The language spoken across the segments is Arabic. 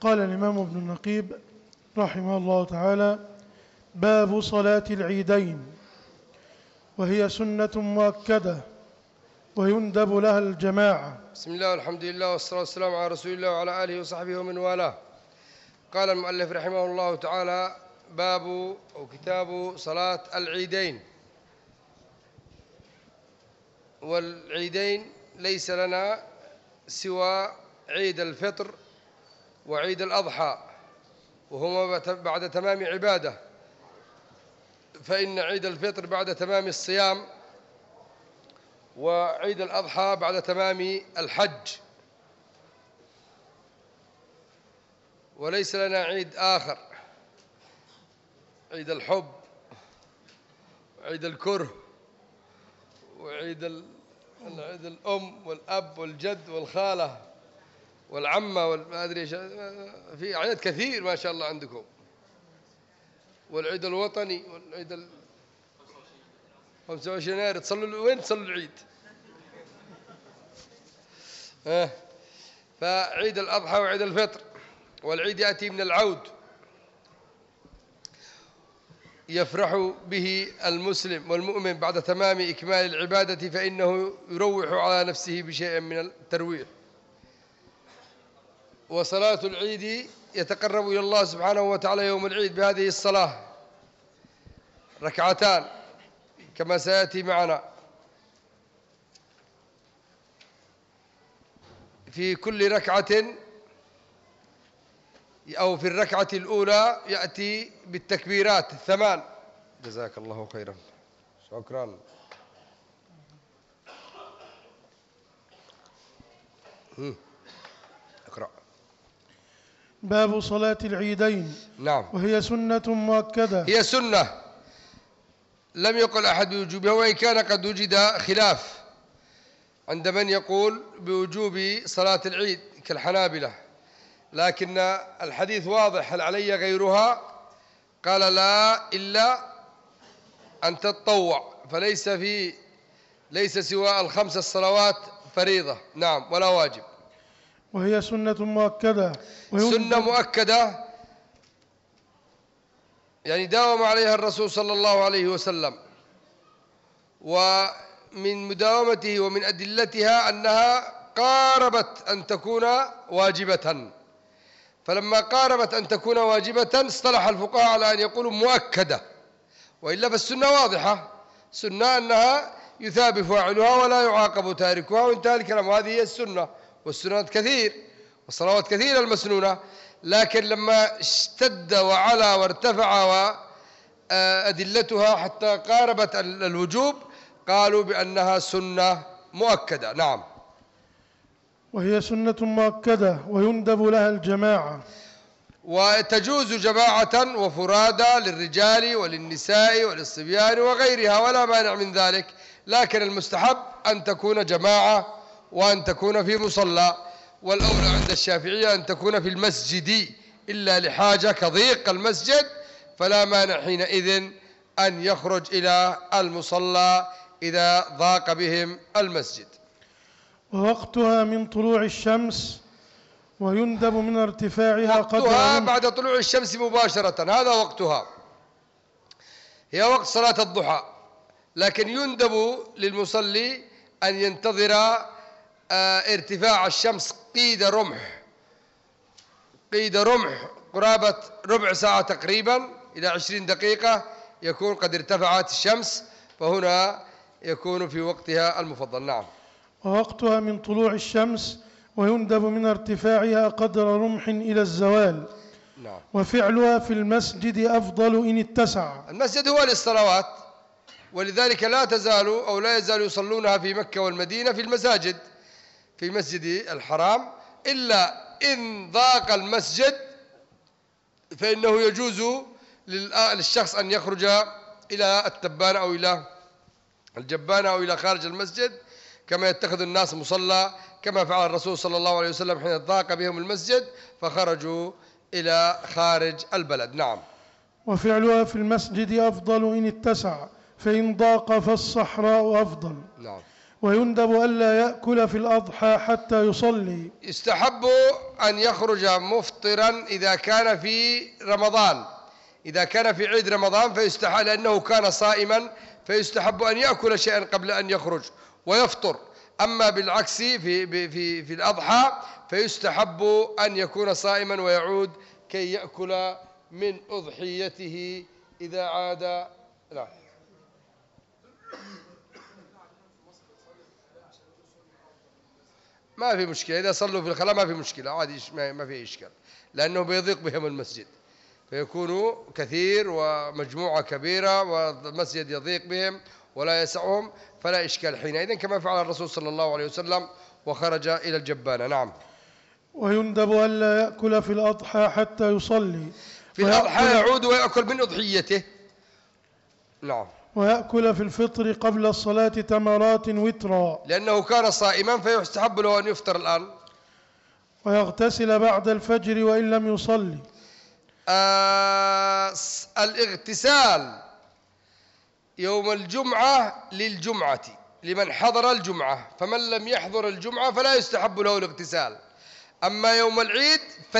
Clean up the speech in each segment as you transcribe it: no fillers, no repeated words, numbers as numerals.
قال الإمام ابن النقيب رحمه الله تعالى: باب صلاة العيدين، وهي سنة مؤكدة ويندب لها الجماعة. بسم الله والحمد لله والصلاة والسلام على رسول الله وعلى آله وصحبه ومن والاه. قال المؤلف رحمه الله تعالى: باب أو كتاب صلاة العيدين. والعيدين ليس لنا سوى عيد الفطر وعيد الأضحى، وهما بعد تمام عبادة، فإن عيد الفطر بعد تمام الصيام، وعيد الأضحى بعد تمام الحج، وليس لنا عيد آخر: عيد الحب وعيد الكره وعيد الأم والأب والجد والخالة والعمة والما أدري، في أعياد كثير ما شاء الله عندكم. والعيد الوطني والعيد 25 يناير. تصلوا وين تصلوا العيد؟ فعيد الأضحى وعيد الفطر. والعيد يأتي من العود، يفرح به المسلم والمؤمن بعد تمام إكمال العبادة، فإنه يروح على نفسه بشيء من الترويح. وصلاة العيد يتقرب إلى الله سبحانه وتعالى يوم العيد بهذه الصلاة: ركعتان كما سيأتي معنا. في كل ركعة أو في الركعة الأولى يأتي بالتكبيرات الثمان. جزاك الله خيرا، شكرا. اقرأ. باب صلاة العيدين. نعم. وهي سنة مؤكدة. هي سنة لم يقل أحد بوجوبها، وإن كان قد وجد خلاف عند من يقول بوجوب صلاة العيد كالحنابلة، لكن الحديث واضح: هل علي غيرها؟ قال: لا، إلا أن تتطوع، ليس سوى الخمس الصلوات فريضة، نعم، ولا واجب. وهي سنة مؤكدة. سنة مؤكدة يعني داوم عليها الرسول صلى الله عليه وسلم، ومن مداومته ومن أدلتها أنها قاربت أن تكون واجبة، فلما قاربت أن تكون واجبة اصطلح الفقهاء على أن يقولوا مؤكدة، وإلا فالسنة واضحة، سنة أنها يثاب فاعلها ولا يعاقب تاركها، وانتهى الكلام. هذه هي السنة، والسنات كثير والصلوات كثيرة المسنونة، لكن لما اشتد وعلى وارتفع وأدلتها حتى قاربت الوجوب قالوا بأنها سنة مؤكدة. نعم. وهي سنة مؤكدة ويندب لها الجماعة. وتجوز جماعة وفرادى للرجال وللنساء وللصبيان وغيرها، ولا مانع من ذلك، لكن المستحب أن تكون جماعة وأن تكون في مصلى، والأولى عند الشافعية أن تكون في المسجد، إلا لحاجة كضيق المسجد، فلا مانع حينئذ أن يخرج إلى المصلى إذا ضاق بهم المسجد. ووقتها من طلوع الشمس، ويندب من ارتفاعها وقتها بعد طلوع الشمس مباشرة، هذا وقتها، هي وقت صلاة الضحى، لكن يندب للمصلي أن ينتظر ارتفاع الشمس قيد رمح قرابة ربع ساعة تقريبا إلى 20 دقيقة يكون قد ارتفعت الشمس، فهنا يكون في وقتها المفضل. نعم. ووقتها من طلوع الشمس، ويندب من ارتفاعها قدر رمح إلى الزوال. نعم. وفعلها في المسجد أفضل إن اتسع. المسجد هو للصلوات، ولذلك لا يزالوا يصلونها في مكة والمدينة في المساجد، في مسجد الحرام، إلا إن ضاق المسجد فإنه يجوز للشخص أن يخرج إلى التبانة أو إلى الجبانة أو إلى خارج المسجد، كما يتخذ الناس مصلى، كما فعل الرسول صلى الله عليه وسلم حين ضاق بهم المسجد فخرجوا إلى خارج البلد. نعم. وفعلها في المسجد أفضل إن اتسع، فإن ضاق فالصحراء أفضل. نعم. ويندب ألا يأكل في الأضحى حتى يصلي. يستحب أن يخرج مفطرا إذا كان في رمضان، إذا كان في عيد رمضان فيستحب، لأنه كان صائما فيستحب أن يأكل شيئا قبل أن يخرج ويفطر. أما بالعكس في الأضحى فيستحب أن يكون صائما ويعود كي يأكل من أضحيته إذا عاد. لا ما في مشكلة، إذا صلوا في الخلاء ما في مشكلة عادي، ما في إشكال، لأنه بيضيق بهم المسجد، فيكونوا كثير ومجموعة كبيرة والمسجد يضيق بهم ولا يسعهم، فلا إشكال حينئذ، كما فعل الرسول صلى الله عليه وسلم وخرج إلى الجبانة. نعم. ويندب ألا يأكل في الأضحى حتى يصلي. في الأضحى يعود ويأكل من أضحيته. نعم. ويأكل في الفطر قبل الصلاة تمرات وترا، لأنه كان صائما فيستحب له أن يفطر الآن. ويغتسل بعد الفجر وإن لم يصلي. الاغتسال يوم الجمعة للجمعة لمن حضر الجمعة، فمن لم يحضر الجمعة فلا يستحب له الاغتسال. أما يوم العيد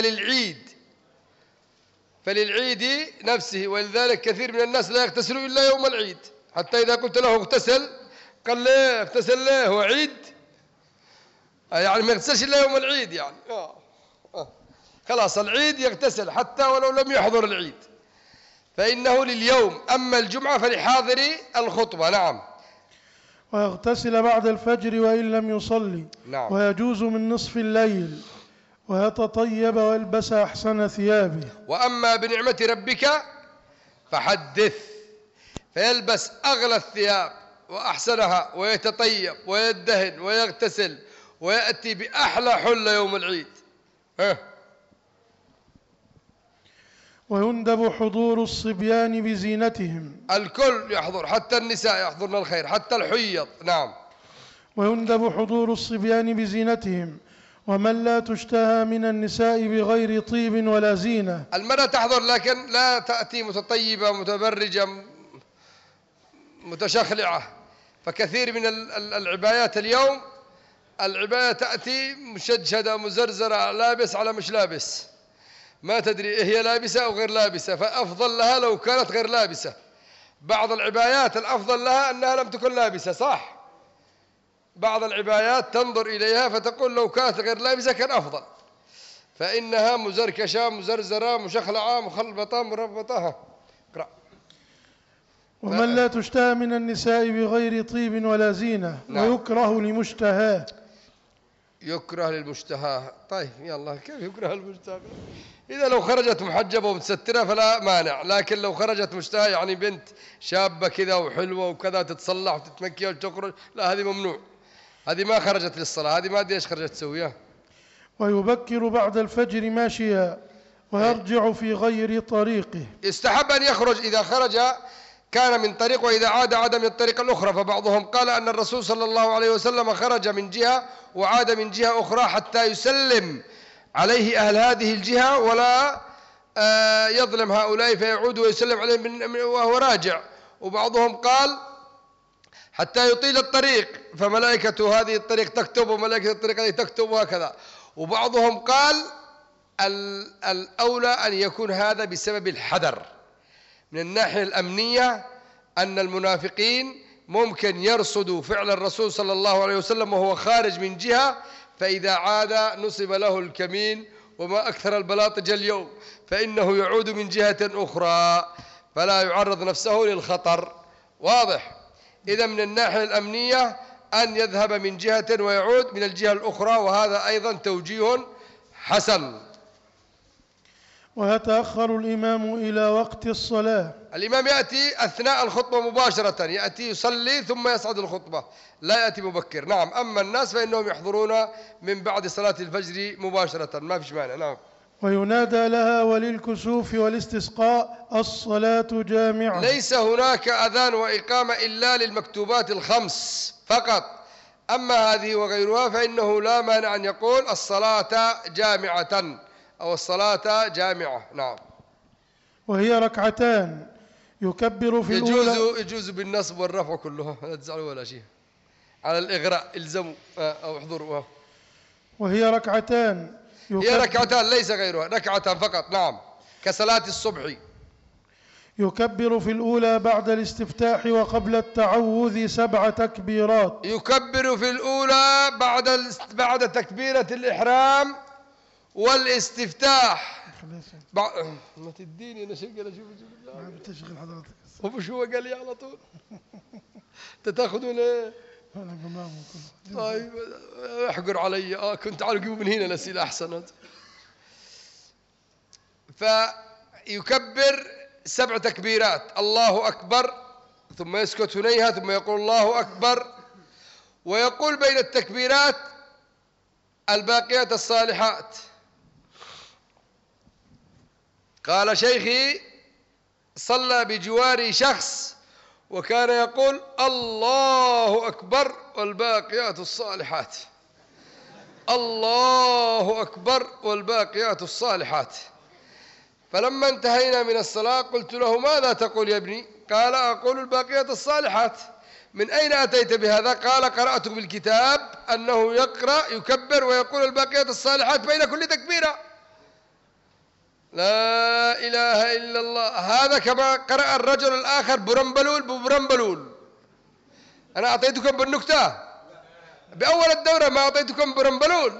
فللعيد نفسه، ولذلك كثير من الناس لا يغتسلوا إلا يوم العيد، حتى إذا قلت له اغتسل قال ليه اغتسل ليه هو عيد؟ يعني ما يغتسلش إلا يوم العيد يعني. خلاص العيد يغتسل حتى ولو لم يحضر العيد، فإنه لليوم. أما الجمعة فلحاضر الخطبة. نعم. ويغتسل بعد الفجر وإن لم يصلي. نعم. ويجوز من نصف الليل، ويتطيب ويلبس أحسن ثيابه. وأما بنعمة ربك فحدث، فيلبس أغلى الثياب وأحسنها ويتطيب ويدهن ويغتسل ويأتي بأحلى حلة يوم العيد. ويندب حضور الصبيان بزينتهم. الكل يحضر، حتى النساء يحضرن الخير، حتى الحيض. نعم. ويندب حضور الصبيان بزينتهم، ومن لا تشتهى من النساء بغير طيب ولا زينة. المرأة تحضر لكن لا تأتي متطيبة متبرجة متشخلعة، فكثير من العبايات اليوم العباية تأتي مشدشدة مزرزرة، لابس على مش لابس، ما تدري هي لابسة أو غير لابسة، فأفضل لها لو كانت غير لابسة. بعض العبايات الأفضل لها أنها لم تكن لابسة، صح؟ بعض العبايات تنظر إليها فتقول لو كانت غير لابسة كان أفضل، فإنها مزركشة مزرزرة مشخلعة مخلبطة مربطة. ومن لا تشتهى من النساء بغير طيب ولا زينة. نعم. ويكره لمشتهاه. يكره للمشتهى. طيب يلا، كيف يكره للمشتهى؟ إذا لو خرجت محجبة ومتسترة فلا مانع، لكن لو خرجت مشتهى يعني بنت شابة كذا وحلوة وكذا تتصلح وتتمكي وتخرج، لا هذه ممنوع، هذه ما خرجت للصلاة، هذه ما أدري إيش خرجت تسويها. ويبكر بعد الفجر ماشيا، ويرجع في غير طريقه. يستحب أن يخرج، إذا خرج كان من طريق، وإذا عاد من الطريق الأخرى. فبعضهم قال أن الرسول صلى الله عليه وسلم خرج من جهة وعاد من جهة أخرى حتى يسلم عليه أهل هذه الجهة ولا يظلم هؤلاء، فيعود ويسلم عليهم وهو راجع. وبعضهم قال حتى يطيل الطريق، فملائكة هذه الطريق تكتب وملائكة الطريق هذه تكتب وهكذا. وبعضهم قال الأولى أن يكون هذا بسبب الحذر من الناحية الأمنية، أن المنافقين ممكن يرصدوا فعل الرسول صلى الله عليه وسلم وهو خارج من جهة، فإذا عاد نصب له الكمين، وما أكثر البلاطج اليوم، فإنه يعود من جهة أخرى فلا يعرض نفسه للخطر. واضح؟ إذا من الناحية الأمنية أن يذهب من جهة ويعود من الجهة الأخرى، وهذا أيضا توجيه حسن. ويتأخر الإمام إلى وقت الصلاة. الإمام يأتي أثناء الخطبة مباشرة، يأتي يصلي ثم يصعد الخطبة، لا يأتي مبكر. نعم. أما الناس فإنهم يحضرون من بعد صلاة الفجر مباشرة، ما فيش مانع. نعم. وينادى لها وللكسوف والاستسقاء الصلاة جامعة. ليس هناك أذان وإقامة إلا للمكتوبات الخمس فقط، أما هذه وغيرها فإنه لا مانع أن يقول الصلاة جامعة أو الصلاة جامعة. نعم. وهي ركعتان يكبر في الأولى. يجوز بالنصب والرفع كلها، لا تزعلوا ولا شيء. على الإغراء الزموا أو احضروا. وهي ركعتان هي ركعتان ليس غيرها، ركعتان فقط. نعم، كصلاة الصبح. يكبر في الأولى بعد الاستفتاح وقبل التعوذ 7 تكبيرات. يكبر في الأولى بعد تكبيرة الإحرام والاستفتاح. ما تديني أنا شغل أشوف ما بتشغل حضرتك. هو شو قال لي على طول؟ تاخذون ايه؟ أنا قمامه كله. طيب احقر علي. كنت تعالوا جيبوا من هنا الأسئلة أحسن. فيكبر 7 تكبيرات، الله أكبر، ثم يسكت هنيها، ثم يقول الله أكبر، ويقول بين التكبيرات الباقيات الصالحات. قال شيخي صلى بجواري شخص وكان يقول الله أكبر والباقيات الصالحات، الله أكبر والباقيات الصالحات. فلما انتهينا من الصلاة قلت له ماذا تقول يا ابني؟ قال أقول الباقيات الصالحات. من أين أتيت بهذا؟ قال قرأت بالكتاب أنه يكبر ويقول الباقيات الصالحات بين كل تكبيرة. لا إله إلا الله. هذا كما قرأ الرجل الآخر برمبلول ببرمبلول. أنا أعطيتكم بالنكتة بأول الدورة، ما أعطيتكم برمبلول.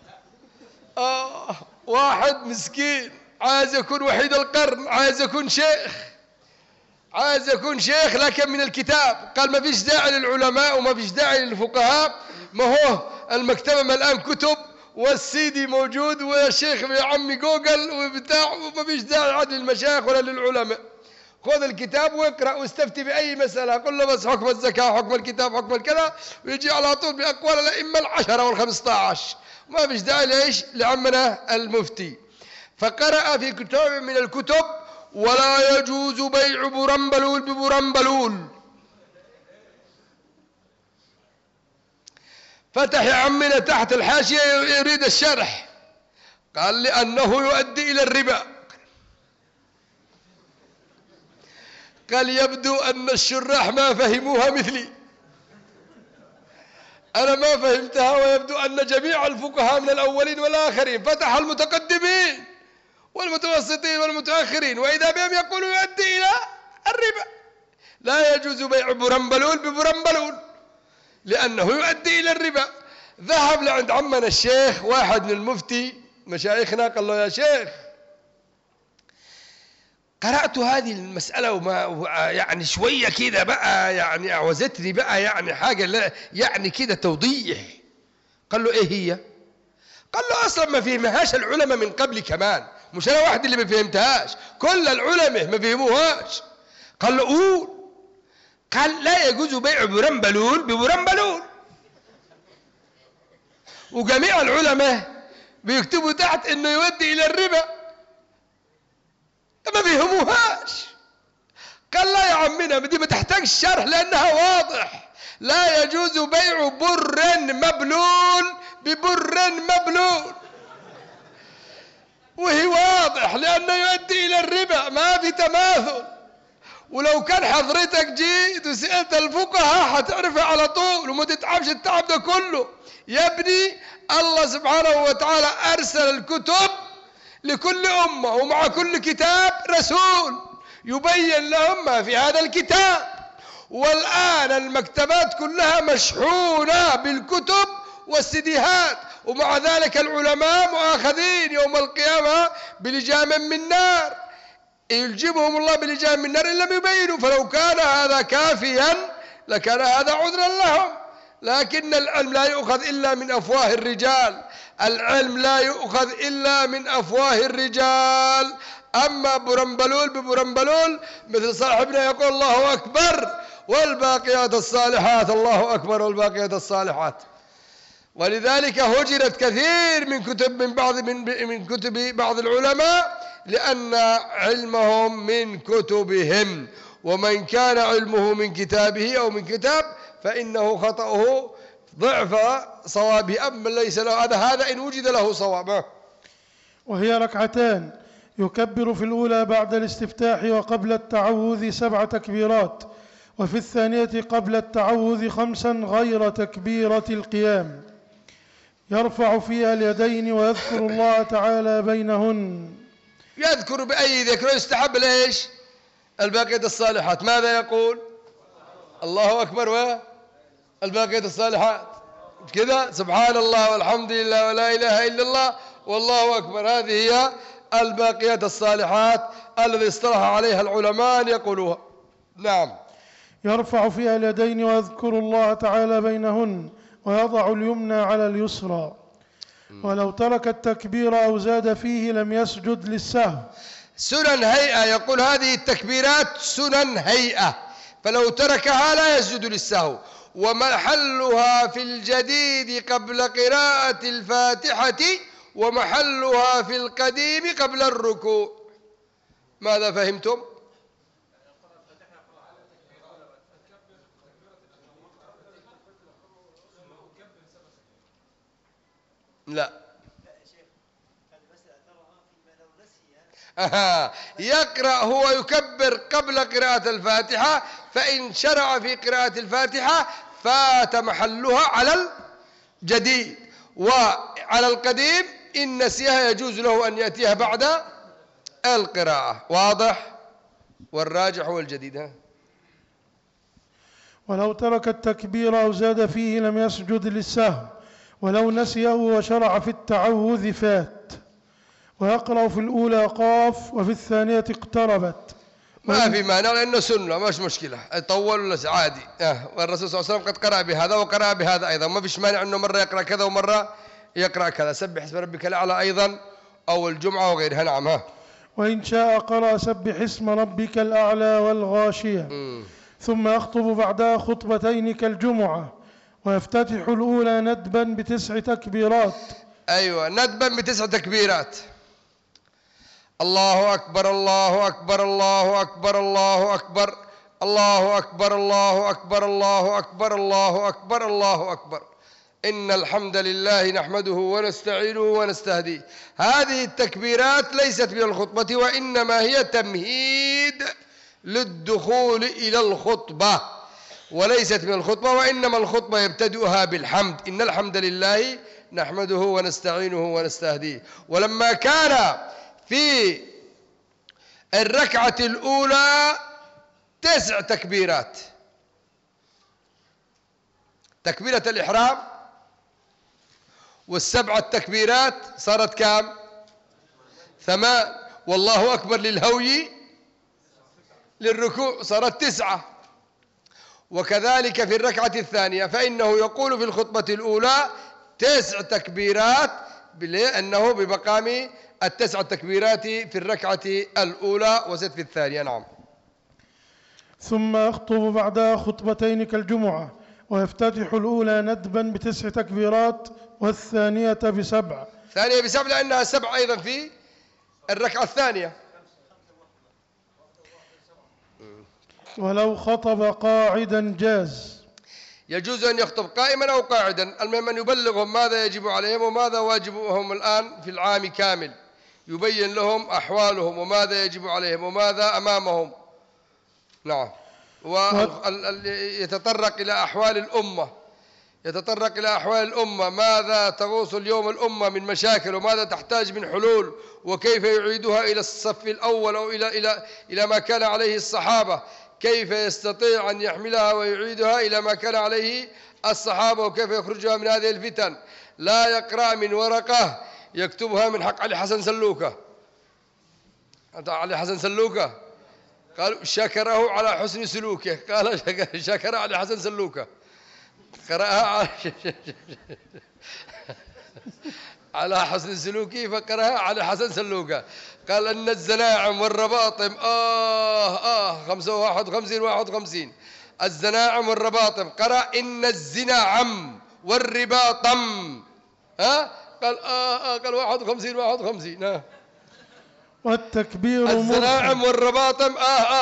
واحد مسكين عايز يكون وحيد القرن، عايز يكون شيخ لكن من الكتاب. قال ما فيش داعي للعلماء وما فيش داعي للفقهاء، ما هو المكتبة ملآن كتب والسيدي موجود والشيخ يا عمي جوجل وبتاع، وما فيش داعي عاد للمشايخ ولا للعلماء. خذ الكتاب واقرأ واستفتي بأي مسألة، قل له بس حكم الزكاة، حكم الكتاب، حكم الكذا، ويجي على طول بأقوال الأئمة 10 و15. ما فيش داعي لإيش؟ لعمنا المفتي. فقرأ في كتاب من الكتب ولا يجوز بيع برمبلول ببرمبلول. فتح يا عمنا تحت الحاشية يريد الشرح، قال لأنه يؤدي إلى الربا. قال يبدو أن الشراح ما فهموها مثلي، أنا ما فهمتها، ويبدو أن جميع الفقهاء من الأولين والآخرين فتح المتقدمين والمتوسطين والمتأخرين وإذا بهم يقولوا يؤدي إلى الربا. لا يجوز بيع برمبلول ببرمبلول لأنه يؤدي إلى الربا. ذهب لعند عمنا الشيخ واحد من المفتي مشايخنا، قال له يا شيخ قرأت هذه المسألة وما يعني شوية كده بقى، يعني أعوزتني بقى يعني حاجة لا يعني كده توضيح. قال له إيه هي؟ قال له أصلا ما فهمهاش العلماء من قبل كمان، مش أنا واحد اللي ما فهمتهاش، كل العلماء ما فهموهاش. قال له قول. قال لا يجوز بيع برمبلول ببرمبلول. وجميع العلماء بيكتبوا تحت انه يؤدي الى الربا، ما فهموهاش. قال لا يا عمنا دي ما تحتاج شرح لانها واضح. لا يجوز بيع بر مبلول ببر مبلول، وهي واضح لانه يؤدي الى الربا، ما في تماثل. ولو كان حضرتك جيت وسألت الفقهاء هتعرفها على طول وما تتعبش التعب ده كله. يا ابني الله سبحانه وتعالى أرسل الكتب لكل أمة، ومع كل كتاب رسول يبين لهم ما في هذا الكتاب. والآن المكتبات كلها مشحونة بالكتب والسيديهات، ومع ذلك العلماء مؤاخذين يوم القيامة بلجام من نار، يلجمهم الله بلجام من نار إن لم يبينوا. فلو كان هذا كافيا لكان هذا عذرا لهم. لكن العلم لا يؤخذ إلا من أفواه الرجال، العلم لا يؤخذ إلا من أفواه الرجال. أما برمبلول ببرمبلول مثل صاحبنا يقول الله أكبر والباقيات الصالحات، الله أكبر والباقيات الصالحات. ولذلك هجرت كثير من كتب بعض العلماء لأن علمهم من كتبهم، ومن كان علمه من كتابه أو من كتاب فإنه خطأه ضعف صوابه، أما ليس له هذا إن وجد له صواب. وهي ركعتان يكبر في الأولى بعد الاستفتاح وقبل التعوذ 7 تكبيرات، وفي الثانية قبل التعوذ 5 غير تكبيرة القيام، يرفع فيها اليدين ويذكر الله تعالى بينهن. يذكر بأي ذكر، يستحب ليش؟ الباقيات الصالحات. ماذا يقول؟ الله أكبر والباقيات الصالحات كذا، سبحان الله والحمد لله ولا إله إلا الله والله أكبر. هذه هي الباقيات الصالحات الذي اصطلح عليها العلماء يقولوها. نعم. يرفع فيها اليدين ويذكر الله تعالى بينهن ويضع اليمنى على اليسرى. ولو ترك التكبير أو زاد فيه لم يسجد للسهو. سنن هيئة، يقول هذه التكبيرات سنن هيئة، فلو تركها لا يسجد للسهو. ومحلها في الجديد قبل قراءة الفاتحة، ومحلها في القديم قبل الركوع. ماذا فهمتم؟ لا. يقرأ هو يكبر قبل قراءة الفاتحة، فإن شرع في قراءة الفاتحة فات محلها على الجديد، وعلى القديم إن نسيها يجوز له أن يأتيها بعد القراءة. واضح؟ والراجح هو الجديد. ولو ترك التكبير أو زاد فيه لم يسجد للسهو، ولو نسيه وشرع في التعوذ فات. ويقرأ في الأولى قاف وفي الثانية اقتربت. ما في مانع لأنه سنة، مش مشكلة، يطول ولا عادي. والرسول صلى الله عليه وسلم قد قرأ بهذا وقرأ بهذا أيضا، ما فيش مانع أنه مرة يقرأ كذا ومرة يقرأ كذا. سبح اسم ربك الأعلى أيضا أو الجمعة وغيرها. نعم. وإن شاء قرأ سبح اسم ربك الأعلى والغاشية. ثم يخطب بعدها خطبتين كالجمعة، ويفتتح الأولى ندبا ب9 تكبيرات. أيوة، ندبا ب9 تكبيرات. الله أكبر الله أكبر الله أكبر الله أكبر الله أكبر الله أكبر الله أكبر الله أكبر الله أكبر. إن الحمد لله نحمده ونستعينه ونستهديه. هذه التكبيرات ليست من الخطبة، وإنما هي تمهيد للدخول إلى الخطبة، وليست من الخطبة. وإنما الخطبة يبتدئها بالحمد، إن الحمد لله نحمده ونستعينه ونستهديه. ولما كان في الركعة الأولى 9 تكبيرات، تكبيرة الإحرام وال7 تكبيرات صارت كام؟ 8. والله أكبر للهوي للركوع صارت 9. وكذلك في الركعة الثانية، فإنه يقول في الخطبة الأولى 9 تكبيرات، لأنه بمقام ال9 تكبيرات في الركعة الأولى وزد في الثانية. نعم. ثم يخطب بعدها خطبتين كالجمعة، ويفتتح الأولى ندبا ب9 تكبيرات والثانية ب7. ثانية ب7 لأنها 7 أيضا في الركعة الثانية. ولو خطب قاعدا جاز. يجوز أن يخطب قائما أو قاعدا، المهم أن يبلغهم ماذا يجب عليهم وماذا واجبهم الآن في العام كامل، يبين لهم أحوالهم وماذا يجب عليهم وماذا أمامهم. نعم. ويتطرق إلى أحوال الأمة، يتطرق إلى أحوال الأمة، ماذا تغوص اليوم الأمة من مشاكل وماذا تحتاج من حلول، وكيف يعيدها إلى الصف الأول أو إلى ما كان عليه الصحابة، كيف يستطيع أن يحملها ويعيدها إلى ما كان عليه الصحابة، وكيف يخرجها من هذه الفتن. لا يقرأ من ورقة يكتبها من حق علي حسن سلوكة. علي حسن سلوكة قال شكره على حسن سلوكه، قال شكر علي حسن سلوكة، قرأها على حسن سلوكي فقرأها على حسن سلوكه. قال أن الزناعم والرباطم 51 الزناعم والرباطم، قرأ إن الزناعم والرباطم. قال قال 51 والتكبير الزناعم والرباطم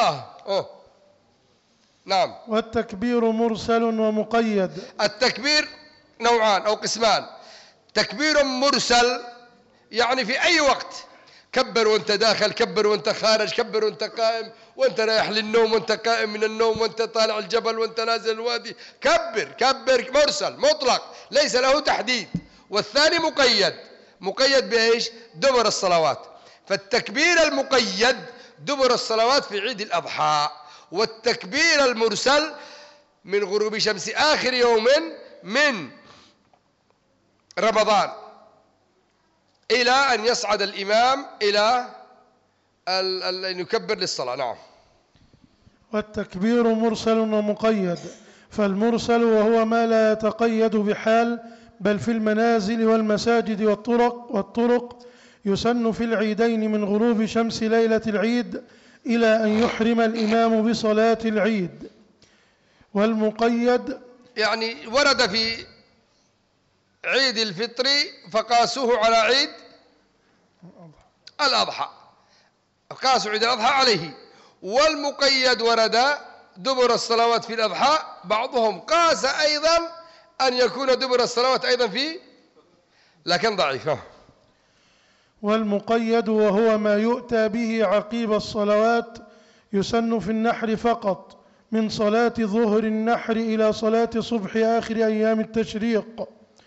نعم. والتكبير مرسل ومقيد. التكبير نوعان أو قسمان. تكبير مرسل يعني في أي وقت كبر وانت داخل، كبر وانت خارج، كبر وانت قائم، وانت رايح للنوم، وانت قائم من النوم، وانت طالع الجبل، وانت نازل الوادي. كبر كبر، مرسل مطلق ليس له تحديد. والثاني مقيد، مقيد بإيش؟ دبر الصلوات. فالتكبير المقيد دبر الصلوات في عيد الأضحى، والتكبير المرسل من غروب شمس آخر يوم من رمضان إلى أن يصعد الإمام إلى أن يكبر للصلاة. نعم. والتكبير مرسل ومقيد. فالمرسل وهو ما لا يتقيد بحال بل في المنازل والمساجد والطرق يسن في العيدين من غروب شمس ليلة العيد إلى أن يحرم الإمام بصلاة العيد. والمقيد يعني ورد في عيد الفطر فقاسوه على عيد الأضحى، قاسوا عيد الأضحى عليه. والمقيد ورد دبر الصلوات في الأضحى، بعضهم قاس أيضا أن يكون دبر الصلوات أيضا في، لكن ضعيف. والمقيد وهو ما يؤتى به عقيب الصلوات يسن في النحر فقط من صلاة ظهر النحر إلى صلاة صبح آخر أيام التشريق.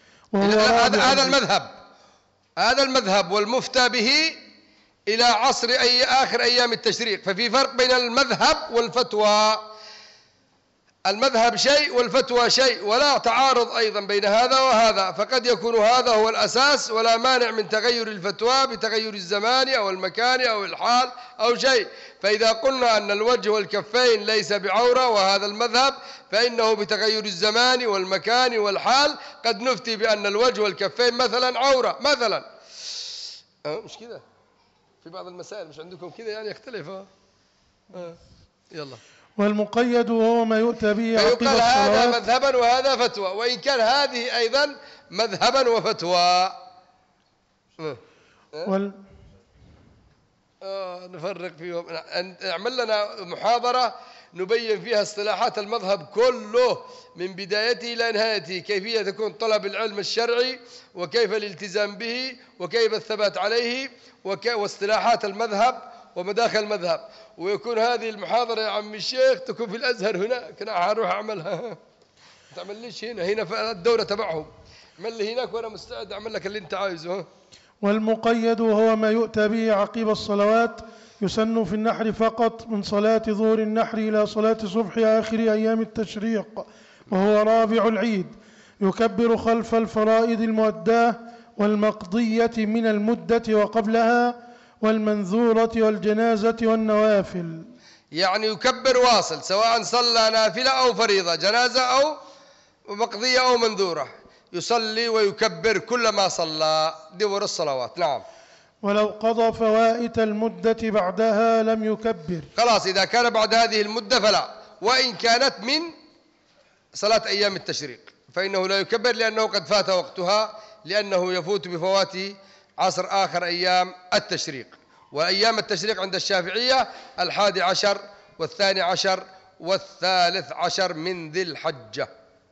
هذا المذهب والمفتى به إلى عصر آخر أيام التشريق. ففي فرق بين المذهب والفتوى. المذهب شيء والفتوى شيء، ولا تعارض أيضا بين هذا وهذا، فقد يكون هذا هو الأساس ولا مانع من تغير الفتوى بتغير الزمان أو المكان أو الحال أو شيء. فإذا قلنا أن الوجه والكفين ليس بعورة وهذا المذهب، فإنه بتغير الزمان والمكان والحال قد نفتي بأن الوجه والكفين مثلا عورة مثلا. مش كذا في بعض المسائل، مش عندكم كذا يعني يختلف. يلا. والمقيد وهو ما يؤتى به عقب الصلوات. هذا مذهبا وهذا فتوى، وإن كان هذه أيضا مذهبا وفتوى. نفرق فيهم. نعمل لنا محاضرة نبين فيها اصطلاحات المذهب كله من بدايته إلى نهايته، كيفية يكون طلب العلم الشرعي، وكيف الالتزام به، وكيف الثبات عليه، واصطلاحات المذهب ومداخل المذهب. ويكون هذه المحاضرة يا عم الشيخ تكون في الأزهر هناك، أنا هروح أعملها. ما تعمليش هنا في الدورة تبعهم، اعمل لي هناك وأنا مستعد أعمل لك اللي أنت عايزه. والمقيد وهو ما يؤتى به عقب الصلوات يسن في النحر فقط من صلاة ظهر النحر إلى صلاة صبح آخر أيام التشريق وهو رابع العيد. يكبر خلف الفرائض المؤداة والمقضية من المدة وقبلها والمنذورة والجنازة والنوافل. يعني يكبر واصل سواء صلى نافلة أو فريضة، جنازة أو مقضية أو منذورة، يصلي ويكبر كلما صلى دبر الصلوات. نعم. ولو قضى فوائت المدة بعدها لم يكبر. خلاص إذا كان بعد هذه المدة فلا، وإن كانت من صلاة أيام التشريق فإنه لا يكبر لأنه قد فات وقتها، لأنه يفوت بفوات عصر آخر أيام التشريق. وأيام التشريق عند الشافعية 11 و12 و13 من ذي الحجة.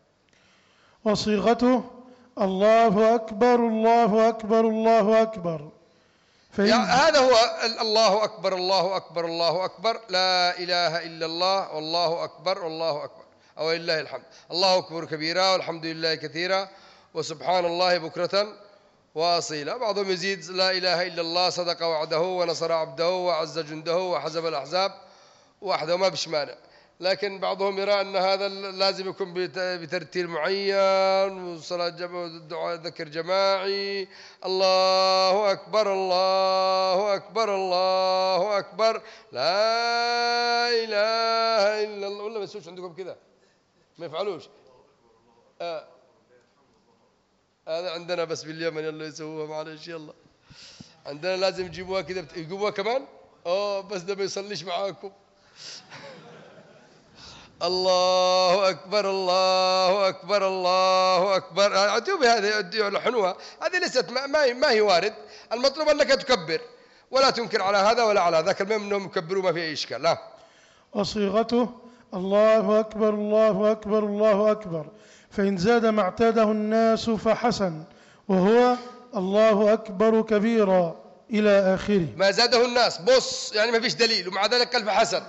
وصيغته الله أكبر الله أكبر الله أكبر. هذا هو الله أكبر الله أكبر الله أكبر، لا إله إلا الله والله أكبر والله أكبر، أو لله الحمد، الله أكبر كبيرا والحمد لله كثيرا وسبحان الله بكرة وأصيلا. بعضهم يزيد لا إله إلا الله صدق وعده ونصر عبده وعز جنده وحزب الأحزاب وحده، ما بش مانع. لكن بعضهم يرى أن هذا لازم يكون بترتيل معين وصلاة ودعاء ذكر جماعي. الله أكبر الله أكبر الله أكبر لا إله إلا الله. ولا ما يسويش عندكم كذا؟ ما يفعلوش؟ هذا عندنا بس باليمن يلا يسووها، معلش يلا. عندنا لازم يجيبوها كذا، يجيبوها كمان بس ده ما يصليش معاكم. الله أكبر الله أكبر الله أكبر. أعطوا بهذه يلحنوها، هذه ليست ما هي وارد. المطلوب أنك تكبر ولا تنكر على هذا ولا على ذاك، المهم أنهم يكبروا ما في أي إشكال. لا. وصيغته الله أكبر الله أكبر الله أكبر، فإن زاد ما اعتاده الناس فحسن، وهو الله أكبر كبيرا إلى آخره. ما زاده الناس بص يعني ما فيش دليل، ومع ذلك قال فحسن.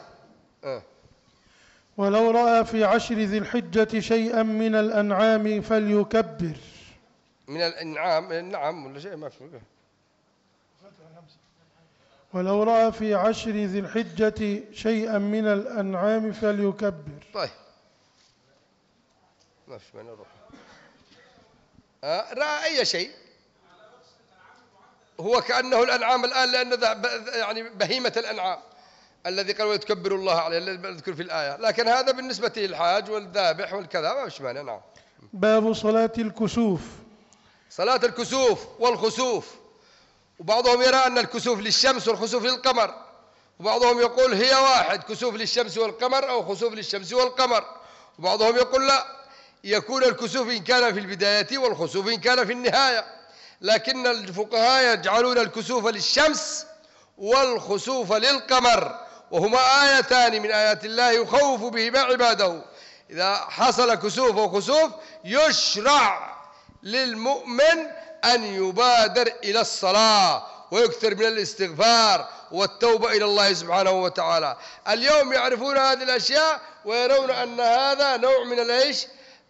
ولو رأى في 10 ذي الحجة شيئا من الأنعام فليكبر. من الأنعام نعم ولا شيء ما في. ولو رأى في 10 ذي الحجة شيئا من الأنعام فليكبر. طيب ما فيش معنى نروح. رأى أي شيء هو كأنه الأنعام الآن، لأن يعني بهيمة الأنعام الذي قال ويتكبر الله عليه الذي نذكر في الآية، لكن هذا بالنسبة للحاج والذابح والكذا ما فيش معنى. نعم. باب صلاة الكسوف. صلاة الكسوف والخسوف، وبعضهم يرى أن الكسوف للشمس والخسوف للقمر، وبعضهم يقول هي واحد، كسوف للشمس والقمر أو خسوف للشمس والقمر، وبعضهم يقول لا، يكون الكسوف إن كان في البداية والخسوف إن كان في النهاية، لكن الفقهاء يجعلون الكسوف للشمس والخسوف للقمر، وهما آيتان من آيات الله يخوف بهما عباده. إذا حصل كسوف وخسوف يشرع للمؤمن أن يبادر إلى الصلاة ويكثر من الاستغفار والتوبة إلى الله سبحانه وتعالى. اليوم يعرفون هذه الأشياء ويرون أن هذا نوع من العيش.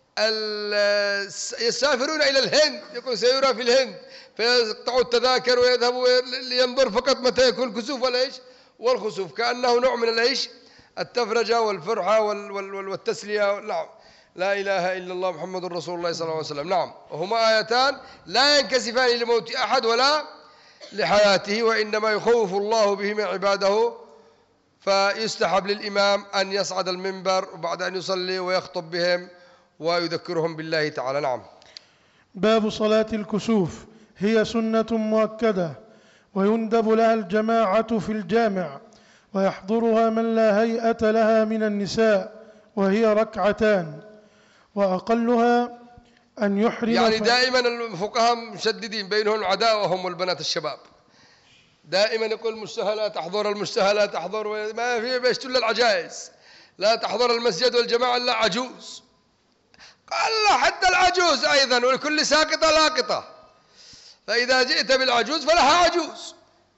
يسافرون إلى الهند، يقول سيرى في الهند، فيقطعوا التذاكر ويذهبوا لينظر فقط متى يكون الكسوف والعيش والخسوف، كأنه نوع من العيش التفرجة والفرحة والتسلية. نعم. لا إله إلا الله محمد رسول الله صلى الله عليه وسلم. نعم. وهما آيتان لا ينكسفان لموت أحد ولا لحياته، وإنما يخوف الله بهما عباده. فيستحب للإمام أن يصعد المنبر وبعد أن يصلي ويخطب بهم ويذكرهم بالله تعالى. نعم. باب صلاة الكسوف. هي سنة مؤكدة ويندب لها الجماعة في الجامع، ويحضرها من لا هيئة لها من النساء، وهي ركعتان، وأقلها أن يحرم. يعني دائما الفقهاء مشددين بينهم العداوة والبنات الشباب، دائما يقول المشتهى لا تحضر، المشتهى لا تحضر، ما في بيشتوا إلا العجائز، لا تحضر المسجد والجماعة إلا عجوز. قال حتى العجوز أيضا ولكل ساقطة لاقطة، فإذا جئت بالعجوز فلها عجوز.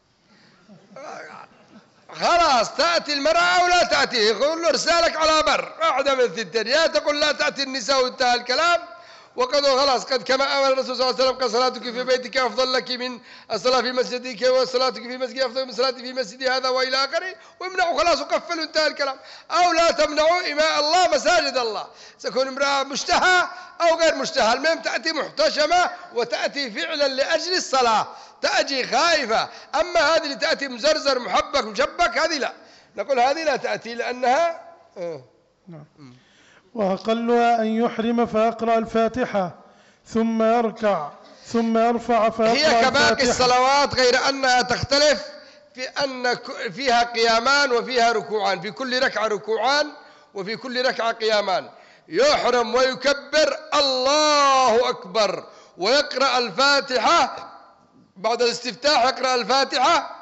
خلاص تأتي المرأة أو لا تأتي، يقول له رسالك على بر واحدة من الثنتين، يا تقول لا تأتي النساء وانتهى الكلام، وقد خلاص قد كما أمر الرسول صلى الله عليه وسلم قال صلاتك في بيتك أفضل لك من الصلاة في مسجدك، وصلاتك في مسجد أفضل من صلاتي في مسجدي هذا، وإلى آخره، ويمنعوا خلاص وقفلوا انتهى الكلام. أو لا تمنعوا إماء الله مساجد الله، سيكون امرأة مشتهى أو غير مشتهى، المهم تأتي محتشمة وتأتي فعلا لأجل الصلاة، تأتي خائفة. أما هذه اللي تأتي مزرزر محبك مشبك هذه لا، نقول هذه لا تأتي لأنها نعم. وأقلها أن يحرم فيقرأ الفاتحة ثم يركع ثم يرفع فيقرأ الفاتحة. هي كباقي الصلوات غير أنها تختلف في أن فيها قيامان وفيها ركوعان، في كل ركعة ركوعان وفي كل ركعة قيامان. يحرم ويكبر الله أكبر ويقرأ الفاتحة، بعد الاستفتاح يقرأ الفاتحة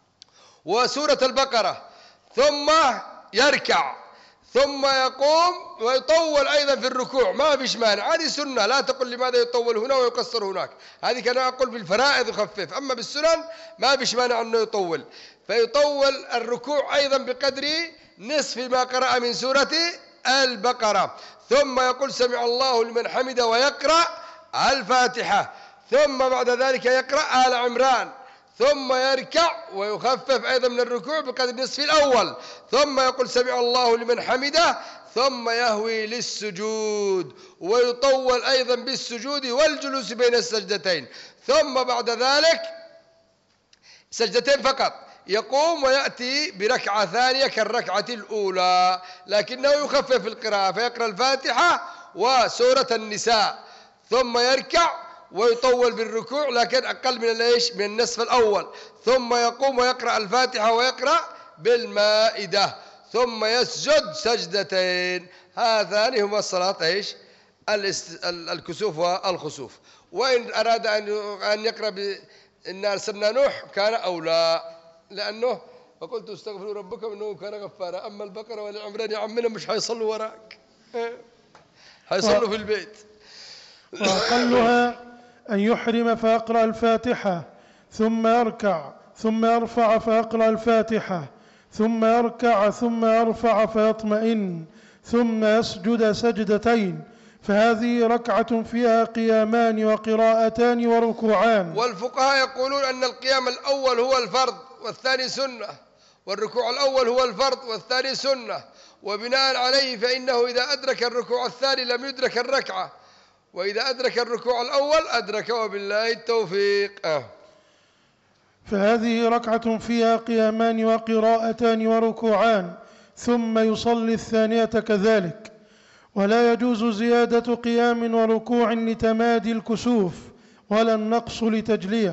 وسورة البقرة، ثم يركع، ثم يقوم ويطول أيضا في الركوع، ما فيش مانع، هذه سنة، لا تقل لماذا يطول هنا ويقصر هناك، هذه كان أقول بالفرائض يخفف، أما بالسنن ما فيش مانع أنه يطول. فيطول الركوع أيضا بقدر نصف ما قرأ من سورة البقرة، ثم يقول سمع الله لمن حمده ويقرأ الفاتحة، ثم بعد ذلك يقرأ آل عمران، ثم يركع ويخفف أيضا من الركوع بقدر نصف الأول، ثم يقول سمع الله لمن حمده، ثم يهوي للسجود ويطول أيضا بالسجود والجلوس بين السجدتين، ثم بعد ذلك سجدتين فقط، يقوم ويأتي بركعة ثانية كالركعة الأولى، لكنه يخفف القراءة فيقرأ الفاتحة وسورة النساء، ثم يركع ويطول بالركوع لكن أقل من من النصف الأول، ثم يقوم ويقرأ الفاتحة ويقرأ بالمائدة، ثم يسجد سجدتين. هذان هما الصلاة الكسوف والخسوف. وإن أراد أن يقرأ إن أرسلنا نوح كان أولى، لأنه فقلت استغفروا ربكم إنه كان غفارا. أما البقرة والعمران يا عمنا مش حيصلوا وراك، حيصلوا في البيت. وأقلها أن يحرم فيقرأ الفاتحة ثم يركع ثم يرفع فيقرأ الفاتحة ثم يركع ثم يرفع فيطمئن ثم يسجد سجدتين، فهذه ركعة فيها قيامان وقراءتان وركوعان. والفقهاء يقولون أن القيام الأول هو الفرض والثاني سنة، والركوع الأول هو الفرض والثاني سنة، وبناء عليه فإنه إذا أدرك الركوع الثاني لم يدرك الركعة، وإذا أدرك الركوع الأول أدرك، وبالله التوفيق. فهذه ركعة فيها قيامان وقراءتان وركوعان، ثم يصلي الثانية كذلك. ولا يجوز زيادة قيام وركوع لتمادي الكسوف، ولا النقص لتجلية.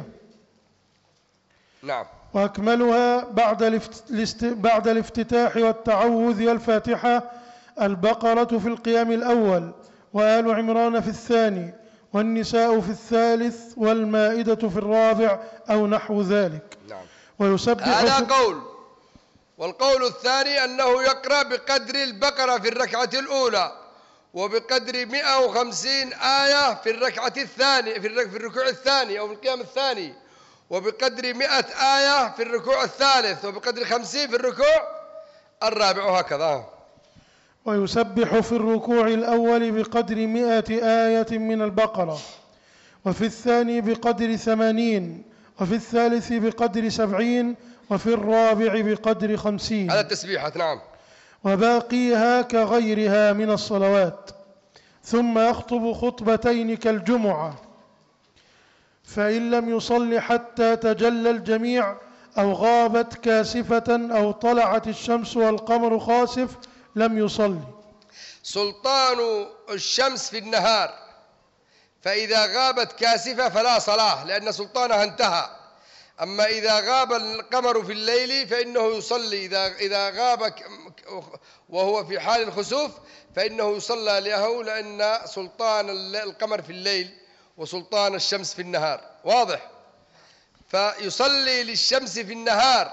نعم. وأكملها بعد الافتتاح والتعوذ والفاتحة البقرة في القيام الأول، وآل عمران في الثاني، والنساء في الثالث، والمائدة في الرابع أو نحو ذلك. نعم. ويسبح هذا قول. والقول الثاني أنه يقرأ بقدر البقرة في الركعة الأولى، وبقدر 150 آية في الركعة الثانية في الركوع الثاني أو في القيام الثاني، وبقدر 100 آية في الركوع الثالث، وبقدر 50 في الركوع الرابع، وهكذا. ويسبح في الركوع الأول بقدر 100 آية من البقرة، وفي الثاني بقدر 80، وفي الثالث بقدر 70، وفي الرابع بقدر 50. هذا التسبيحة. نعم. وباقيها كغيرها من الصلوات. ثم يخطب خطبتين كالجمعة، فإن لم يصل حتى تجلى الجميع أو غابت كاسفة أو طلعت الشمس والقمر خاسف لم يصلي. سلطان الشمس في النهار، فإذا غابت كاسفة فلا صلاة لأن سلطانها انتهى. أما إذا غاب القمر في الليل فإنه يصلي، إذا غاب وهو في حال الخسوف فإنه يصلى له، لأن سلطان القمر في الليل وسلطان الشمس في النهار. واضح؟ فيصلي للشمس في النهار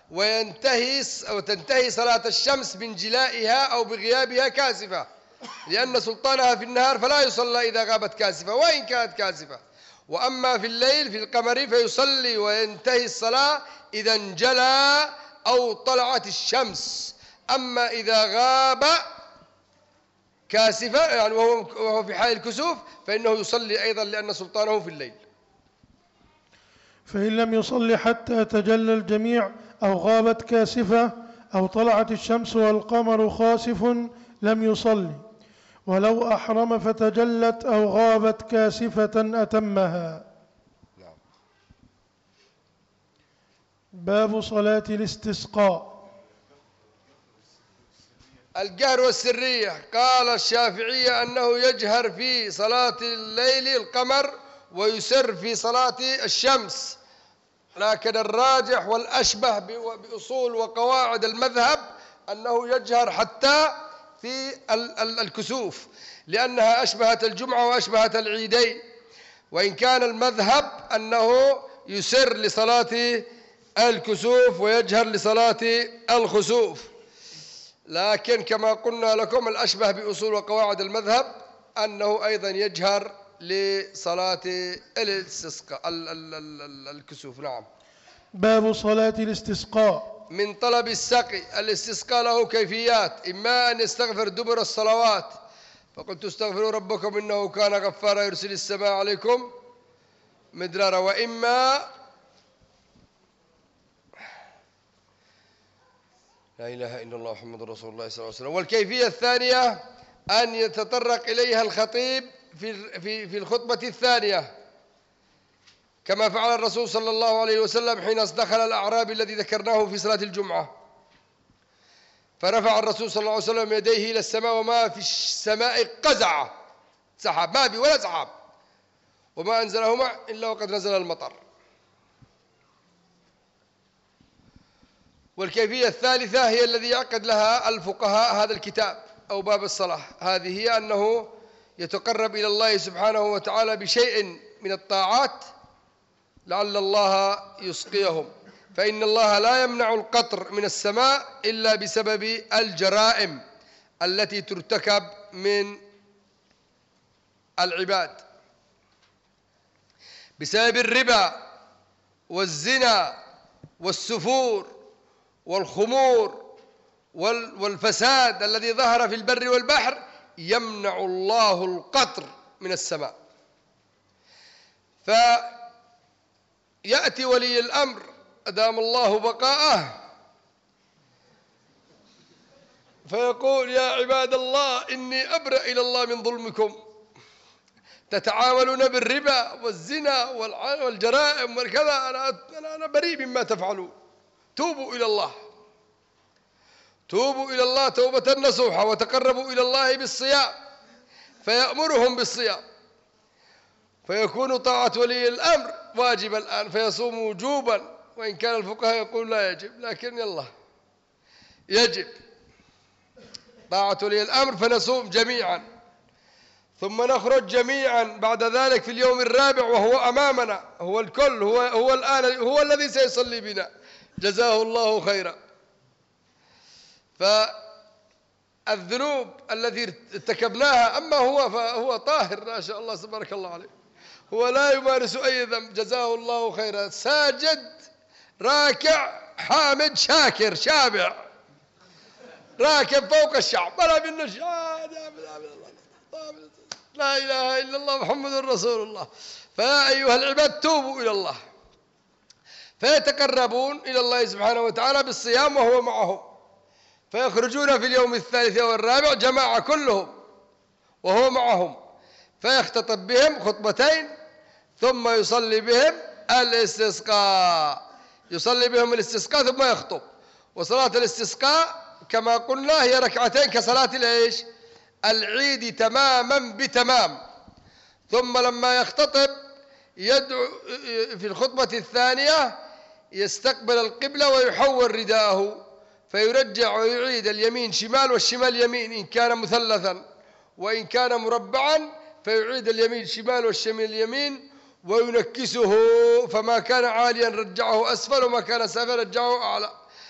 وتنتهي صلاة الشمس بانجلائها أو بغيابها كاسفة، لأن سلطانها في النهار فلا يصلى إذا غابت كاسفة وإن كانت كاسفة. وأما في الليل في القمر فيصلي وينتهي الصلاة إذا انجلى أو طلعت الشمس. أما إذا غاب كاسفة يعني وهو في حال الكسوف فإنه يصلي أيضا لأن سلطانه في الليل. فإن لم يصل حتى تجلى الجميع أو غابت كاسفة أو طلعت الشمس والقمر خاسف لم يصلي، ولو أحرم فتجلت أو غابت كاسفة أتمها. باب صلاة الاستسقاء. الجهر والسرية. قال الشافعية أنه يجهر في صلاة الليل القمر ويسر في صلاة الشمس، لكن الراجح والأشبه بأصول وقواعد المذهب أنه يجهر حتى في الكسوف، لأنها أشبهت الجمعة وأشبهت العيدين، وإن كان المذهب أنه يسر لصلاة الكسوف ويجهر لصلاة الخسوف، لكن كما قلنا لكم الأشبه بأصول وقواعد المذهب أنه أيضا يجهر لصلاة الاستسقاء الكسوف. نعم. باب صلاة الاستسقاء. من طلب السقي. الاستسقاء له كيفيات، إما أن يستغفر دبر الصلوات، فقلت استغفروا ربكم إنه كان غفارا يرسل السماء عليكم مدرارا، وإما لا إله إلا الله محمد رسول الله صلى الله عليه وسلم. والكيفية الثانية أن يتطرق إليها الخطيب في الخطبة الثانية، كما فعل الرسول صلى الله عليه وسلم حين دخل الأعرابي الذي ذكرناه في صلاة الجمعة، فرفع الرسول صلى الله عليه وسلم يديه إلى السماء وما في السماء قزعة سحاب، ما في ولا سحاب، وما أنزلهما إلا وقد نزل المطر. والكيفية الثالثة هي الذي يعقد لها الفقهاء هذا الكتاب أو باب الصلاة، هذه هي أنه يتقرب إلى الله سبحانه وتعالى بشيء من الطاعات لعل الله يسقيهم، فإن الله لا يمنع القطر من السماء إلا بسبب الجرائم التي ترتكب من العباد، بسبب الربا والزنا والسفور والخمور والفساد الذي ظهر في البر والبحر يمنع الله القطر من السماء. فيأتي ولي الأمر أدام الله بقاءه فيقول: يا عباد الله، إني أبرأ إلى الله من ظلمكم، تتعاملون بالربا والزنا والجرائم والكذا، أنا بريء مما تفعلون، توبوا إلى الله، توبوا إلى الله توبة نصوحة، وتقربوا إلى الله بالصيام. فيأمرهم بالصيام، فيكون طاعة ولي الأمر واجب الآن، فيصوم وجوبا، وإن كان الفقهاء يقول لا يجب، لكن يلا يجب طاعة ولي الأمر، فنصوم جميعا، ثم نخرج جميعا بعد ذلك في اليوم الرابع وهو أمامنا، هو الكل، هو الآن، هو الذي سيصلي بنا، جزاه الله خيرا. فالذنوب التي ارتكبناها، أما هو فهو طاهر ما شاء الله تبارك الله عليه، هو لا يمارس أي ذنب، جزاه الله خيرا، ساجد راكع حامد شاكر شابع، راكب فوق الشعب ولا بالنش، لا إله إلا الله محمد رسول الله. فيا أيها العباد توبوا إلى الله، فيتقربون إلى الله سبحانه وتعالى بالصيام وهو معهم، فيخرجون في اليوم الثالث والرابع جماعة كلهم وهو معهم، فيختطب بهم خطبتين، ثم يصلي بهم الاستسقاء، يصلي بهم الاستسقاء ثم يخطب. وصلاة الاستسقاء كما قلنا هي ركعتين كصلاة العيش العيد تماما بتمام. ثم لما يختطب يدعو في الخطبة الثانية، يستقبل القبلة ويحول رداءه، فيرجع ويعيد اليمين شمال والشمال يمين إن كان مثلثا، وإن كان مربعا فيعيد اليمين شمال والشمال يمين، وينكسه، فما كان عاليا رجعه أسفل، وما كان سافلا رجعه أعلى،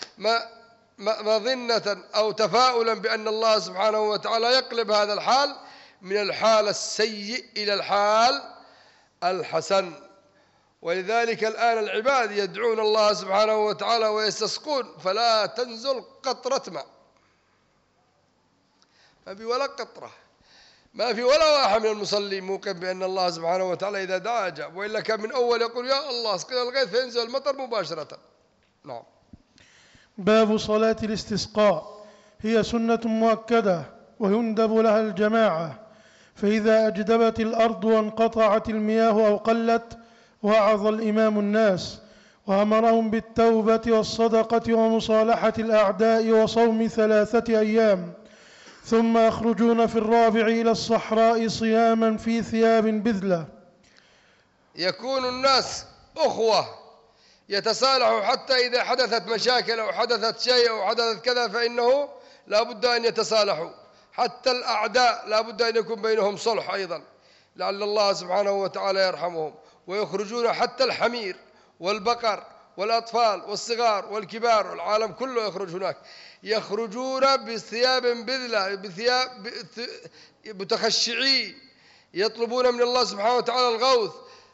مظنة أو تفاؤلا بأن الله سبحانه وتعالى يقلب هذا الحال من الحال السيء إلى الحال الحسن. ولذلك الآن العباد يدعون الله سبحانه وتعالى ويستسقون، فلا تنزل قطرة ماء، ما في ولا قطرة، ما في ولا واحد من المصلين موقن بأن الله سبحانه وتعالى إذا دعا أجاب، وإلا كان من أول يقول يا الله اسقنا الغيث فينزل المطر مباشرة. نعم. باب صلاة الاستسقاء. هي سنة مؤكدة ويندب لها الجماعة، فإذا أجدبت الأرض وانقطعت المياه أو قلت وعظ الإمام الناس وأمرهم بالتوبة والصدقة ومصالحة الأعداء وصوم 3 أيام، ثم يخرجون في الرابع إلى الصحراء صياما في ثياب بذلة. يكون الناس أخوة يتصالحوا، حتى إذا حدثت مشاكل أو حدثت شيء أو حدثت كذا فإنه لا بد أن يتصالحوا، حتى الأعداء لا بد أن يكون بينهم صلح أيضا، لعل الله سبحانه وتعالى يرحمهم. ويخرجون حتى الحمير والبقر والأطفال والصغار والكبار والعالم كله يخرج هناك، يخرجون بثياب بذلة، بثياب متخشعين، يطلبون من الله سبحانه وتعالى الغوث،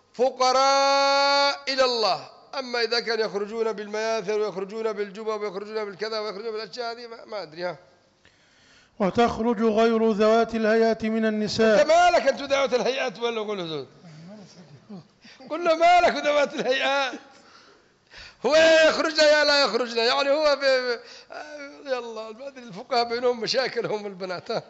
فقراء إلى الله. أما إذا كان يخرجون بالمياثر ويخرجون بالجبب ويخرجون بالكذا ويخرجون بالأشياء هذه ما أدري. ها. وتخرج غير ذوات الهيئات من النساء. أنت مالك أنت ذوات الهيئات ولا قلنا مالك ذوات الهيئات، هو يخرجنا يا لا يخرجنا، يعني هو يلا ما أدري الفقهاء بينهم مشاكلهم البنات.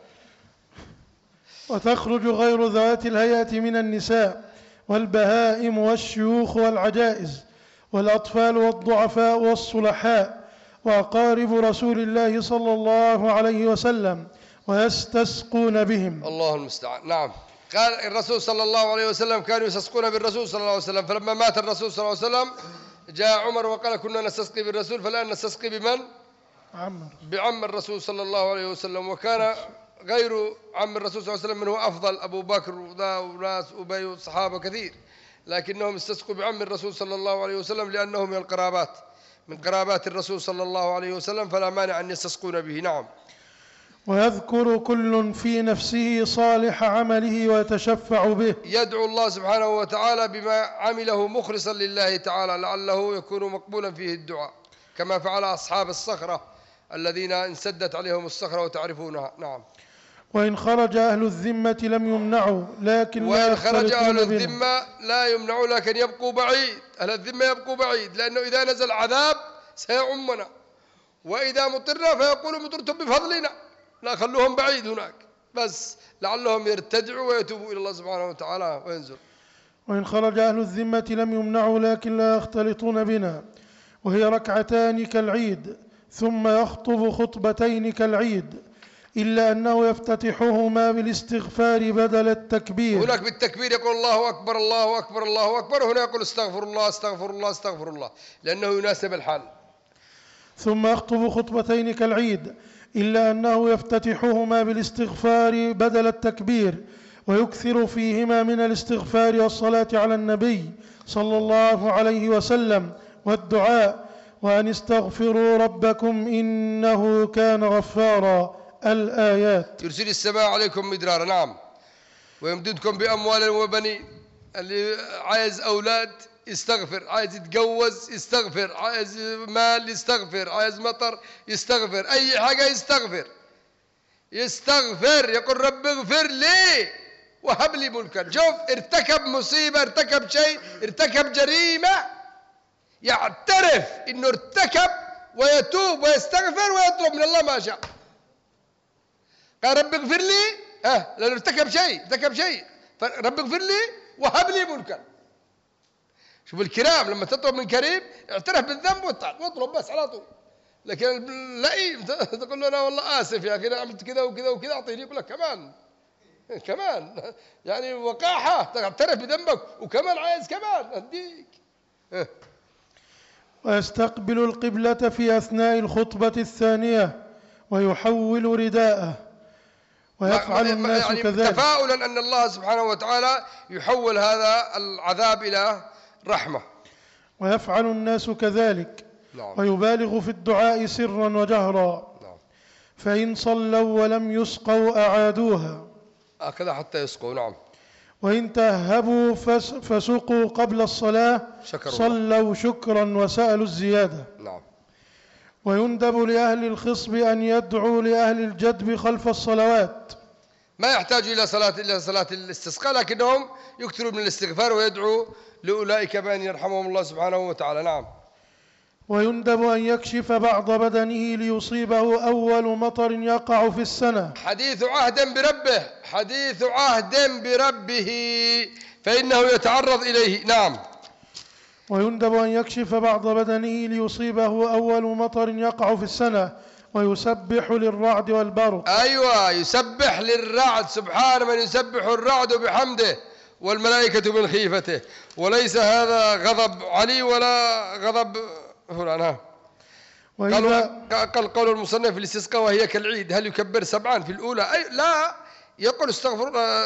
وتخرج غير ذوات الهيئة من النساء والبهائم والشيوخ والعجائز والأطفال والضعفاء والصلحاء وأقارب رسول الله صلى الله عليه وسلم، ويستسقون بهم. الله المستعان. نعم. قال الرسول صلى الله عليه وسلم كانوا يستسقون بالرسول صلى الله عليه وسلم، فلما مات الرسول صلى الله عليه وسلم جاء عمر وقال كنا نستسقي بالرسول، فالآن نستسقي بمن؟ بعم الرسول صلى الله عليه وسلم. وكان غير عم الرسول صلى الله عليه وسلم من هو أفضل، أبو بكر وناس أبي والصحابة كثير، لكنهم استسقوا بعم الرسول صلى الله عليه وسلم لأنهم من القرابات، من قرابات الرسول صلى الله عليه وسلم، فلا مانع أن يستسقون به. نعم. ويذكر كل في نفسه صالح عمله ويتشفع به. يدعو الله سبحانه وتعالى بما عمله مخلصا لله تعالى لعله يكون مقبولا فيه الدعاء، كما فعل أصحاب الصخرة الذين انسدت عليهم الصخرة وتعرفونها. نعم. وإن خرج أهل الذمة لم يمنعوا لكن وإن خرج أهل الذمة لا يمنعوا لكن يبقوا بعيد. أهل الذمة يبقوا بعيد، لأنه إذا نزل عذاب سيعمنا، وإذا مطرنا فيقولوا مطرتم بفضلنا، لا خلوهم بعيد هناك بس لعلهم يرتدعوا ويتوبوا إلى الله سبحانه وتعالى وينزل. وإن خرج أهل الذمة لم يمنعوا لكن لا يختلطون بنا، وهي ركعتان كالعيد، ثم يخطب خطبتين كالعيد، إلا أنه يفتتحهما بالاستغفار بدل التكبير. هناك بالتكبير يقول الله أكبر الله أكبر الله أكبر، هنا يقول استغفر الله استغفر الله استغفر الله، لأنه يناسب الحال. ثم يخطب خطبتين كالعيد، إلا أنه يفتتحهما بالاستغفار بدل التكبير، ويكثر فيهما من الاستغفار والصلاة على النبي صلى الله عليه وسلم والدعاء، وأن استغفروا ربكم إنه كان غفارا، الآيات. يرسل السماء عليكم مدرارا. نعم. ويمددكم بأموال وبنين. اللي عايز أولاد يستغفر، عايز يتجوز يستغفر، عايز مال يستغفر، عايز مطر يستغفر، أي حاجة يستغفر يقول رب اغفر لي وهب لي ملكا. شوف، ارتكب مصيبة، ارتكب شيء، ارتكب جريمة، يعترف انه ارتكب ويتوب ويستغفر ويطلب من الله ما شاء. قال رب اغفر لي، لأنه ارتكب شيء، فرب اغفر لي وهب لي ملكا. شوف الكرام لما تطلب من كريم اعترف بالذنب واطلب بس على طول. لكن اللئيم تقول له انا والله اسف يا اخي انا عملت كذا وكذا وكذا، اعطيني، يقول لك كمان يعني وقاحه، تعترف بذنبك وكمان عايز كمان اديك. ويستقبل القبلة في أثناء الخطبة الثانية ويحول رداءه، ويفعل الناس يعني كذلك، تفاؤلا أن الله سبحانه وتعالى يحول هذا العذاب إلى رحمة. ويفعل الناس كذلك. نعم. ويبالغ في الدعاء سرا وجهرا. نعم. فإن صلوا ولم يسقوا أعادوها، هكذا حتى يسقوا. نعم. وإن تهبوا فسقوا قبل الصلاة صلوا شكرا وسألوا الزيادة. نعم. ويندب لأهل الخصب أن يدعوا لأهل الجدب خلف الصلوات، ما يحتاج إلى صلاة الاستسقاء، لكنهم يكثروا من الاستغفار ويدعوا لأولئك بأن يرحمهم الله سبحانه وتعالى. نعم. ويندب أن يكشف بعض بدنه ليصيبه أول مطر يقع في السنة، حديث عهد بربه فإنه يتعرض إليه. نعم. ويندب أن يكشف بعض بدنه ليصيبه أول مطر يقع في السنة، ويسبح للرعد والبرق. أيوة، يسبح للرعد، سبحان من يسبح الرعد بحمده والملائكة من خيفته، وليس هذا غضب علي ولا غضب فلان. قال قول المصنف في الاستسقاء وهي كالعيد، هل يكبر 7 في الأولى؟ أي لا، يقول استغفر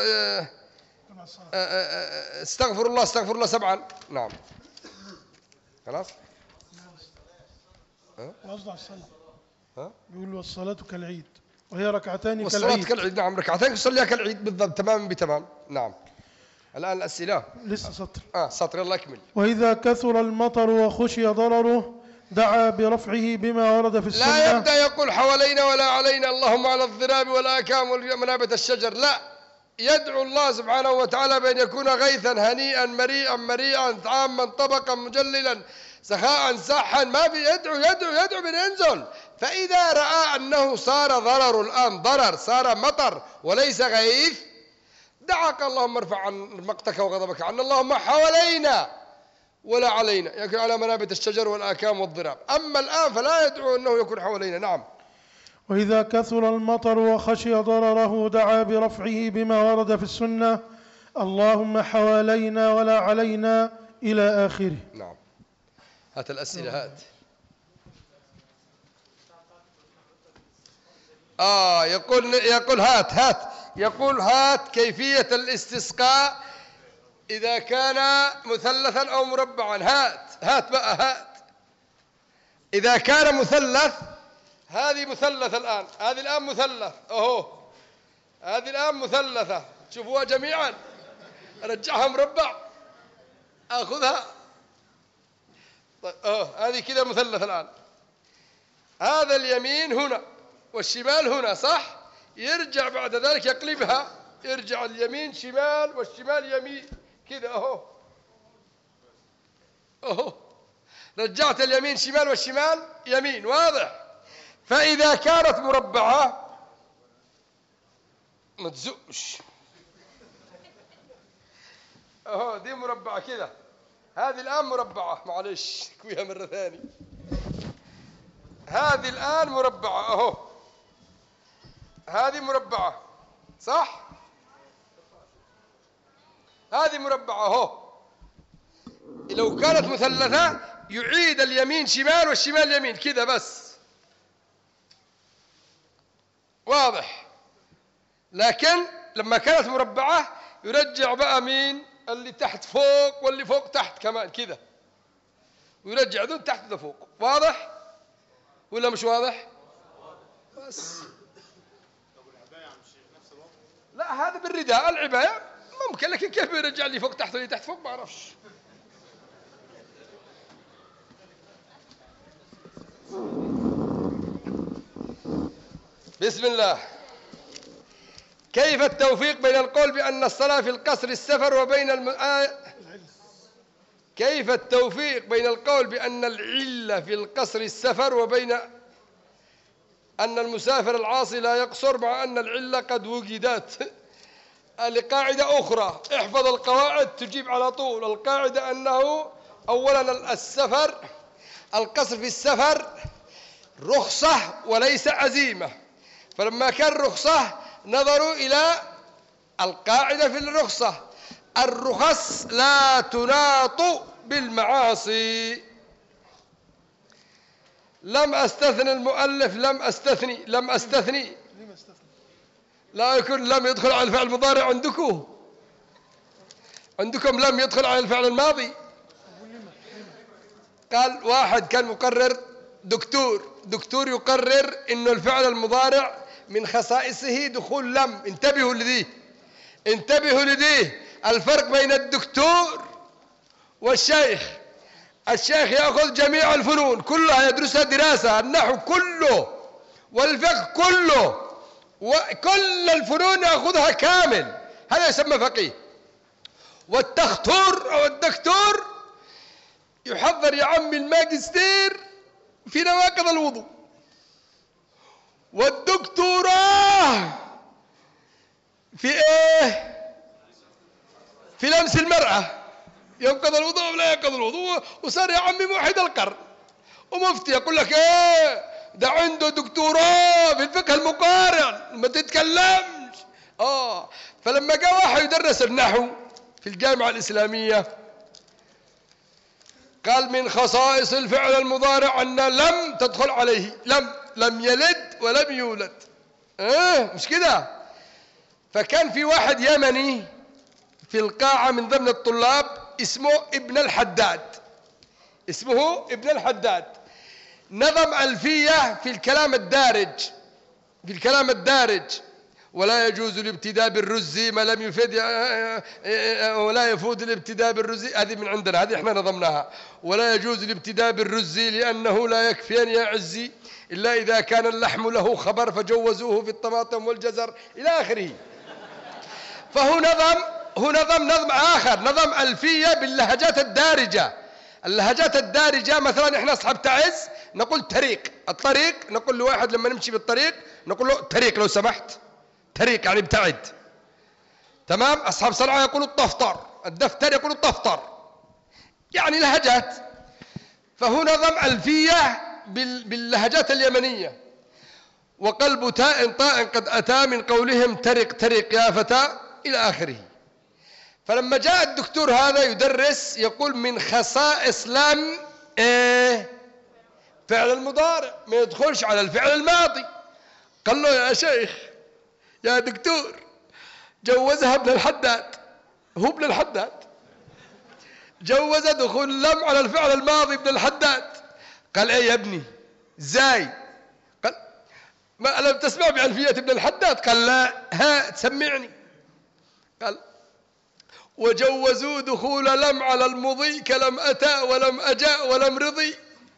الله 7. نعم. خلاص. قصد على الصلاة. بيقول والصلاة كالعيد وهي ركعتان كالعيد. والصلاة كالعيد. نعم، ركعتين يصليها كالعيد بالضبط، تماما بتمام. نعم. الآن الأسئلة لسه سطر. سطر، الله يكمل. وإذا كثر المطر وخشي ضرره دعا برفعه بما ورد في السنة. لا يبدأ يقول حوالينا ولا علينا اللهم على الضراب والآكام ومنابت الشجر، لا، يدعو الله سبحانه وتعالى بأن يكون غيثا هنيئا مريئا طعاما طبقا مجللا سخاء ساحا، ما في، يدعو بأن ينزل. فإذا رأى أنه صار ضرر، الآن ضرر، صار مطر وليس غيث، دعاك اللهم ارفع عن مقتك وغضبك عنا، اللهم حوالينا ولا علينا، يكون على منابت الشجر والآكام والضراب. أما الآن فلا يدعو أنه يكون حوالينا. نعم. وإذا كثر المطر وخشي ضرره دعا برفعه بما ورد في السنة اللهم حوالينا ولا علينا إلى آخره. نعم. هات الأسئلة، هات. يقول هات كيفية الاستسقاء إذا كان مثلثا أو مربعا. هات بقى، هات. إذا كان مثلث هذه مثلثة الآن، هذه الآن مثلث أهو، هذه الآن مثلثة، شوفوها جميعا، أرجعها مربع، أخذها طيب هذه كذا مثلث الآن. هذا اليمين هنا والشمال هنا صح؟ يرجع بعد ذلك يقلبها، يرجع اليمين شمال والشمال يمين كذا أهو أهو، رجعت اليمين شمال والشمال يمين، واضح؟ فإذا كانت مربعة ما تزقش أهو، دي مربعة كذا، هذه الآن مربعة، معلش كويها مرة ثانية، هذه الآن مربعة أهو، هذه مربعة صح؟ هذه مربعة أهو. لو كانت مثلثة يعيد اليمين شمال والشمال يمين كذا بس، واضح؟ لكن لما كانت مربعة يرجع بقى مين؟ اللي تحت فوق واللي فوق تحت كمان كذا، ويرجع ذو تحت ذو فوق، واضح؟ ولا مش واضح؟ بس لا، هذا بالرداء، العباية ممكن، لكن كيف يرجع لي فوق تحت واللي تحت فوق ما أعرفش. بسم الله. كيف التوفيق بين القول بأن الصلاة في القصر السفر وبين كيف التوفيق بين القول بأن العلة في القصر السفر وبين أن المسافر العاصي لا يقصر مع أن العلة قد وجدت؟ لقاعدة أخرى، احفظ القواعد تجيب على طول. القاعدة أنه أولا السفر، القصر في السفر رخصة وليس عزيمة، فلما كان رخصة نظروا إلى القاعدة في الرخصة، الرخص لا تناط بالمعاصي. لم أستثني المؤلف، لم أستثني لا يكون لم يدخل على الفعل المضارع عندكم لم يدخل على الفعل الماضي. قال واحد كان مقرر دكتور يقرر إنه الفعل المضارع من خصائصه دخول لم. انتبهوا لدي الفرق بين الدكتور والشيخ. الشيخ يأخذ جميع الفنون كلها، يدرسها دراسة، النحو كله والفقه كله وكل الفنون يأخذها كامل، هذا يسمى فقيه. والتخطور أو الدكتور يحضر يا عمي الماجستير في نواقض الوضوء، والدكتوراه في ايه؟ في لمس المرأة، ينقض الوضوء ولا ينقض الوضوء، وصار يا عمي موحد القرن ومفتي يقول لك ايه ده عنده دكتوراه في الفقه المقارن، ما تتكلمش. فلما جاء واحد يدرس النحو في الجامعة الإسلامية قال من خصائص الفعل المضارع أن لم تدخل عليه، لم يلد ولم يولد، مش كده؟ فكان في واحد يمني في القاعة من ضمن الطلاب اسمه ابن الحداد، نظم ألفية في الكلام الدارج، ولا يجوز الابتداء بالرز ما لم يفيد، ولا يفوت الابتداء بالرز، هذه من عندنا، هذه احنا نظمناها. ولا يجوز الابتداء بالرز لأنه لا يكفي أن يا عزي إلا إذا كان اللحم له خبر فجوزوه في الطماطم والجزر إلى آخره. فهو نظم آخر، نظم ألفية باللهجات الدارجة. اللهجات الدارجة مثلا احنا أصحاب تعز نقول الطريق، نقول لواحد لما نمشي بالطريق نقول له طريق لو سمحت، طريق يعني ابتعد، تمام؟ أصحاب صنعاء يقولوا الدفتر يقولوا الطفطر، يعني لهجات. فهو نظم ألفية باللهجات اليمنية. وقلب تاء طاء قد أتى من قولهم ترق يا فتى إلى آخره. فلما جاء الدكتور هذا يدرس يقول من خصائص لم فعل المضارع ما يدخلش على الفعل الماضي. قال له يا شيخ يا دكتور جوزها ابن الحداد، جوز دخول لم على الفعل الماضي ابن الحداد. قال ايه يا ابني ازاي؟ قال ما ألم تسمع بألفية ابن الحداد؟ قال لا. ها تسمعني. قال وجوزوا دخول لم على المضي كلم أتى ولم أجاء ولم رضي.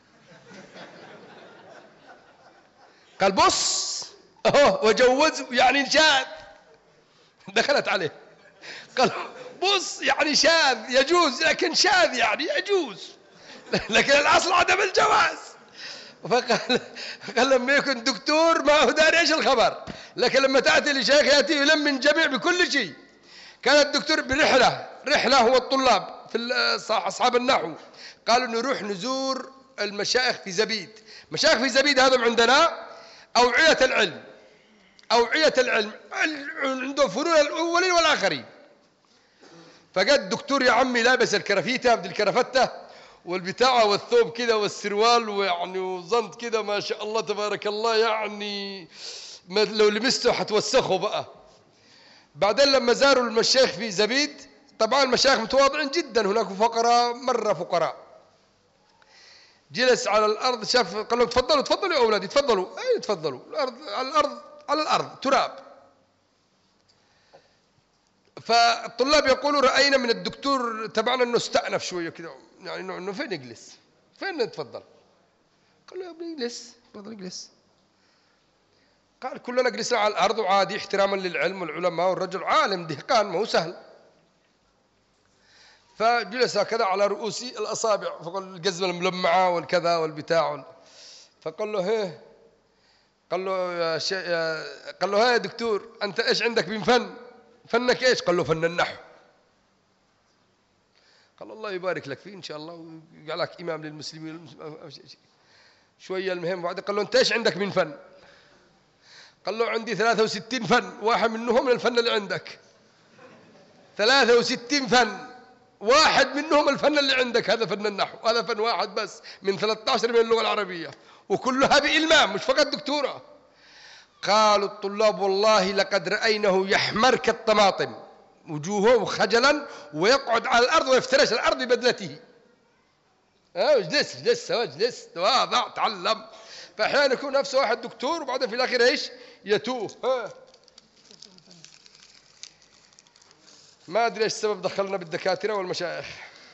قال بص أهو وجوزوا يعني شاذ. دخلت عليه قال بص يعني شاذ يجوز، لكن شاذ يعني يجوز، لكن الأصل عدم الجواز. فقال لما يكون دكتور ما هو داري ايش الخبر، لكن لما تأتي لشيخ يأتي يلم الجميع بكل شيء. كان الدكتور برحلة هو الطلاب في أصحاب النحو، قالوا نروح نزور المشايخ في زبيد. مشايخ في زبيد هذا عندنا أوعية العلم، أوعية العلم عنده فنون الأولين والآخرين. فقال الدكتور يا عمي لابس الكرافيته بدل الكرافتة والبتاعة والثوب كذا والسروال ويعني وزنط كذا ما شاء الله تبارك الله، يعني لو لمسته حتوسخه بقى. بعدين لما زاروا المشايخ في زبيد، طبعا المشايخ متواضعين جدا، هناك فقراء مرة فقراء. جلس على الأرض شاف، قال لهم تفضلوا تفضلوا يا أولادي تفضلوا. أي تفضلوا؟ الأرض على الأرض، على الأرض تراب. فالطلاب يقولوا رأينا من الدكتور تبعنا أنه استأنف شوية كذا، يعني أنه فين يجلس؟ فين نتفضل؟ قال له يا ابني اجلس، تفضل اجلس. قال كلنا جلسنا على الأرض وعادي احتراما للعلم والعلماء، والرجل عالم دهقان ما هو سهل. فجلس هكذا على رؤوس الأصابع، فقال الجزمة الملمعة والكذا والبتاع. فقال له هيه، قال له قال له يا دكتور أنت إيش عندك من فن؟ فنك إيش؟ قال له فن النحو. قال الله يبارك لك فيه إن شاء الله ويجعلك إمام للمسلمين. شوية المهم بعد قال له أنت إيش عندك من فن؟ قال له عندي 63 فن، واحد منهم من الفن اللي عندك. 63 فن، واحد منهم الفن اللي عندك، هذا فن النحو، هذا فن واحد بس من 13 من اللغة العربية، وكلها بإلمام مش فقط دكتورة. قالوا الطلاب والله لقد رأينه يحمر كالطماطم وجوهه خجلا ويقعد على الأرض ويفترش الأرض ببدلته. اجلس اجلس اجلس تواضع تعلم. فأحيانا يكون نفسه واحد دكتور وبعدين في الأخير ايش؟ يتوه. ما أدري ايش السبب دخلنا بالدكاترة والمشايخ.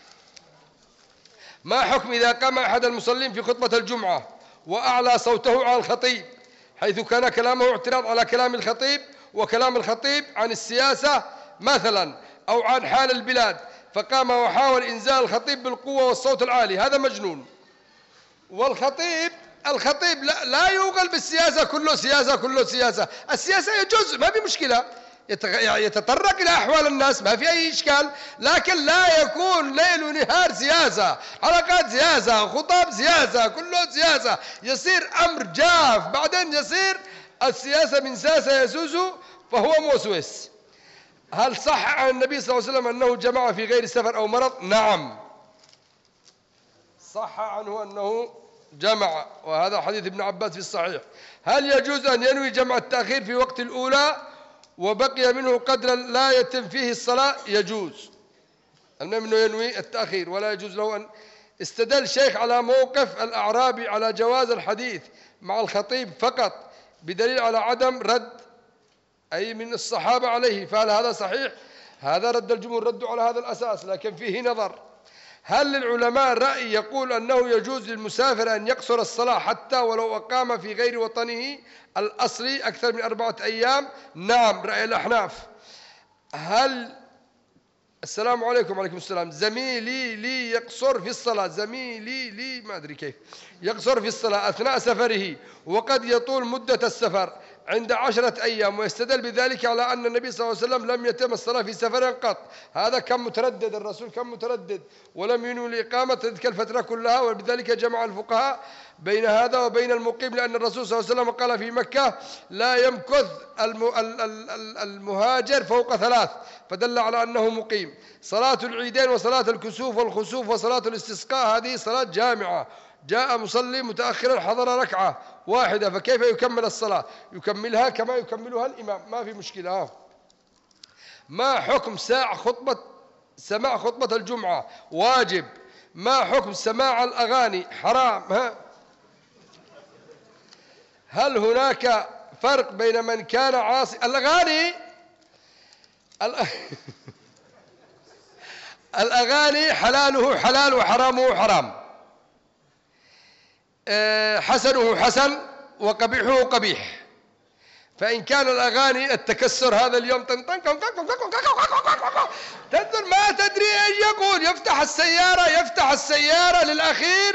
ما حكم إذا قام أحد المصلين في خطبة الجمعة وأعلى صوته على الخطيب، حيث كان كلامه اعتراض على كلام الخطيب وكلام الخطيب عن السياسة مثلا أو عن حال البلاد، فقام وحاول إنزال الخطيب بالقوة والصوت العالي؟ هذا مجنون. والخطيب لا يوغل بالسياسة، كله سياسة كله سياسة. السياسة يجوز ما في مشكلة، يتطرق إلى أحوال الناس ما في أي إشكال، لكن لا يكون ليل ونهار سياسة، حلقات سياسة، خطاب سياسة، كله سياسة، يصير أمر جاف، بعدين يصير السياسة من ساسة يسوس فهو موسوس. هل صح عن النبي صلى الله عليه وسلم أنه جمع في غير سفر أو مرض؟ نعم صح عنه أنه جمع، وهذا حديث ابن عباس في الصحيح. هل يجوز أن ينوي جمع التأخير في وقت الأولى وبقي منه قدر لا يتم فيه الصلاة؟ يجوز. المهم أنه ينوي التأخير ولا يجوز له أن. استدل الشيخ على موقف الأعرابي على جواز الحديث مع الخطيب فقط بدليل على عدم رد أي من الصحابة عليه، فهل هذا صحيح؟ هذا رد الجمهور، ردوا على هذا الأساس لكن فيه نظر. هل للعلماء رأي يقول أنه يجوز للمسافر أن يقصر الصلاة حتى ولو أقام في غير وطنه الأصلي أكثر من 4 أيام؟ نعم رأي الأحناف. هل السلام عليكم وعليكم السلام، زميلي لي يقصر في الصلاة، زميلي لي ما أدري كيف يقصر في الصلاة أثناء سفره وقد يطول مدة السفر عند 10 أيام، ويستدل بذلك على أن النبي صلى الله عليه وسلم لم يتم الصلاة في سفر قط. هذا كم متردد، الرسول كم متردد ولم ينوي الإقامة تلك الفترة كلها، وبذلك جمع الفقهاء بين هذا وبين المقيم، لأن الرسول صلى الله عليه وسلم قال في مكة لا يمكث المهاجر فوق 3، فدل على أنه مقيم. صلاة العيدين وصلاة الكسوف والخسوف وصلاة الاستسقاء هذه صلاة جامعة، جاء مصلي متأخرا حضر ركعة واحدة، فكيف يكمل الصلاة؟ يكملها كما يكملها الإمام، ما في مشكلة. ما حكم سماع خطبة الجمعة؟ واجب. ما حكم سماع الأغاني؟ حرام. هل هناك فرق بين من كان عاصي. الأغاني الأغاني حلاله حلال وحرامه حرام، حسنه حسن وقبيحه قبيح. فإن كان الأغاني التكسر هذا اليوم تنظر ما تدري ايش يقول، يفتح السيارة للأخير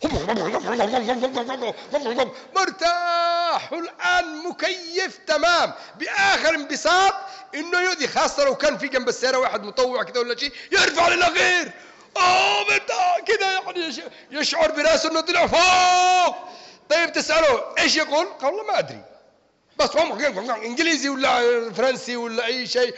مرتاح الآن مكيف تمام بآخر انبساط، إنه يؤذي، خاصة لو كان في جنب السيارة واحد مطوع كذا ولا شيء يرفع للأخير مرتاح كذا، يعني يشعر براسه إنه طلع فوق. طيب تسأله إيش يقول؟ قال والله ما أدري، بس هم انجليزي ولا فرنسي ولا اي شيء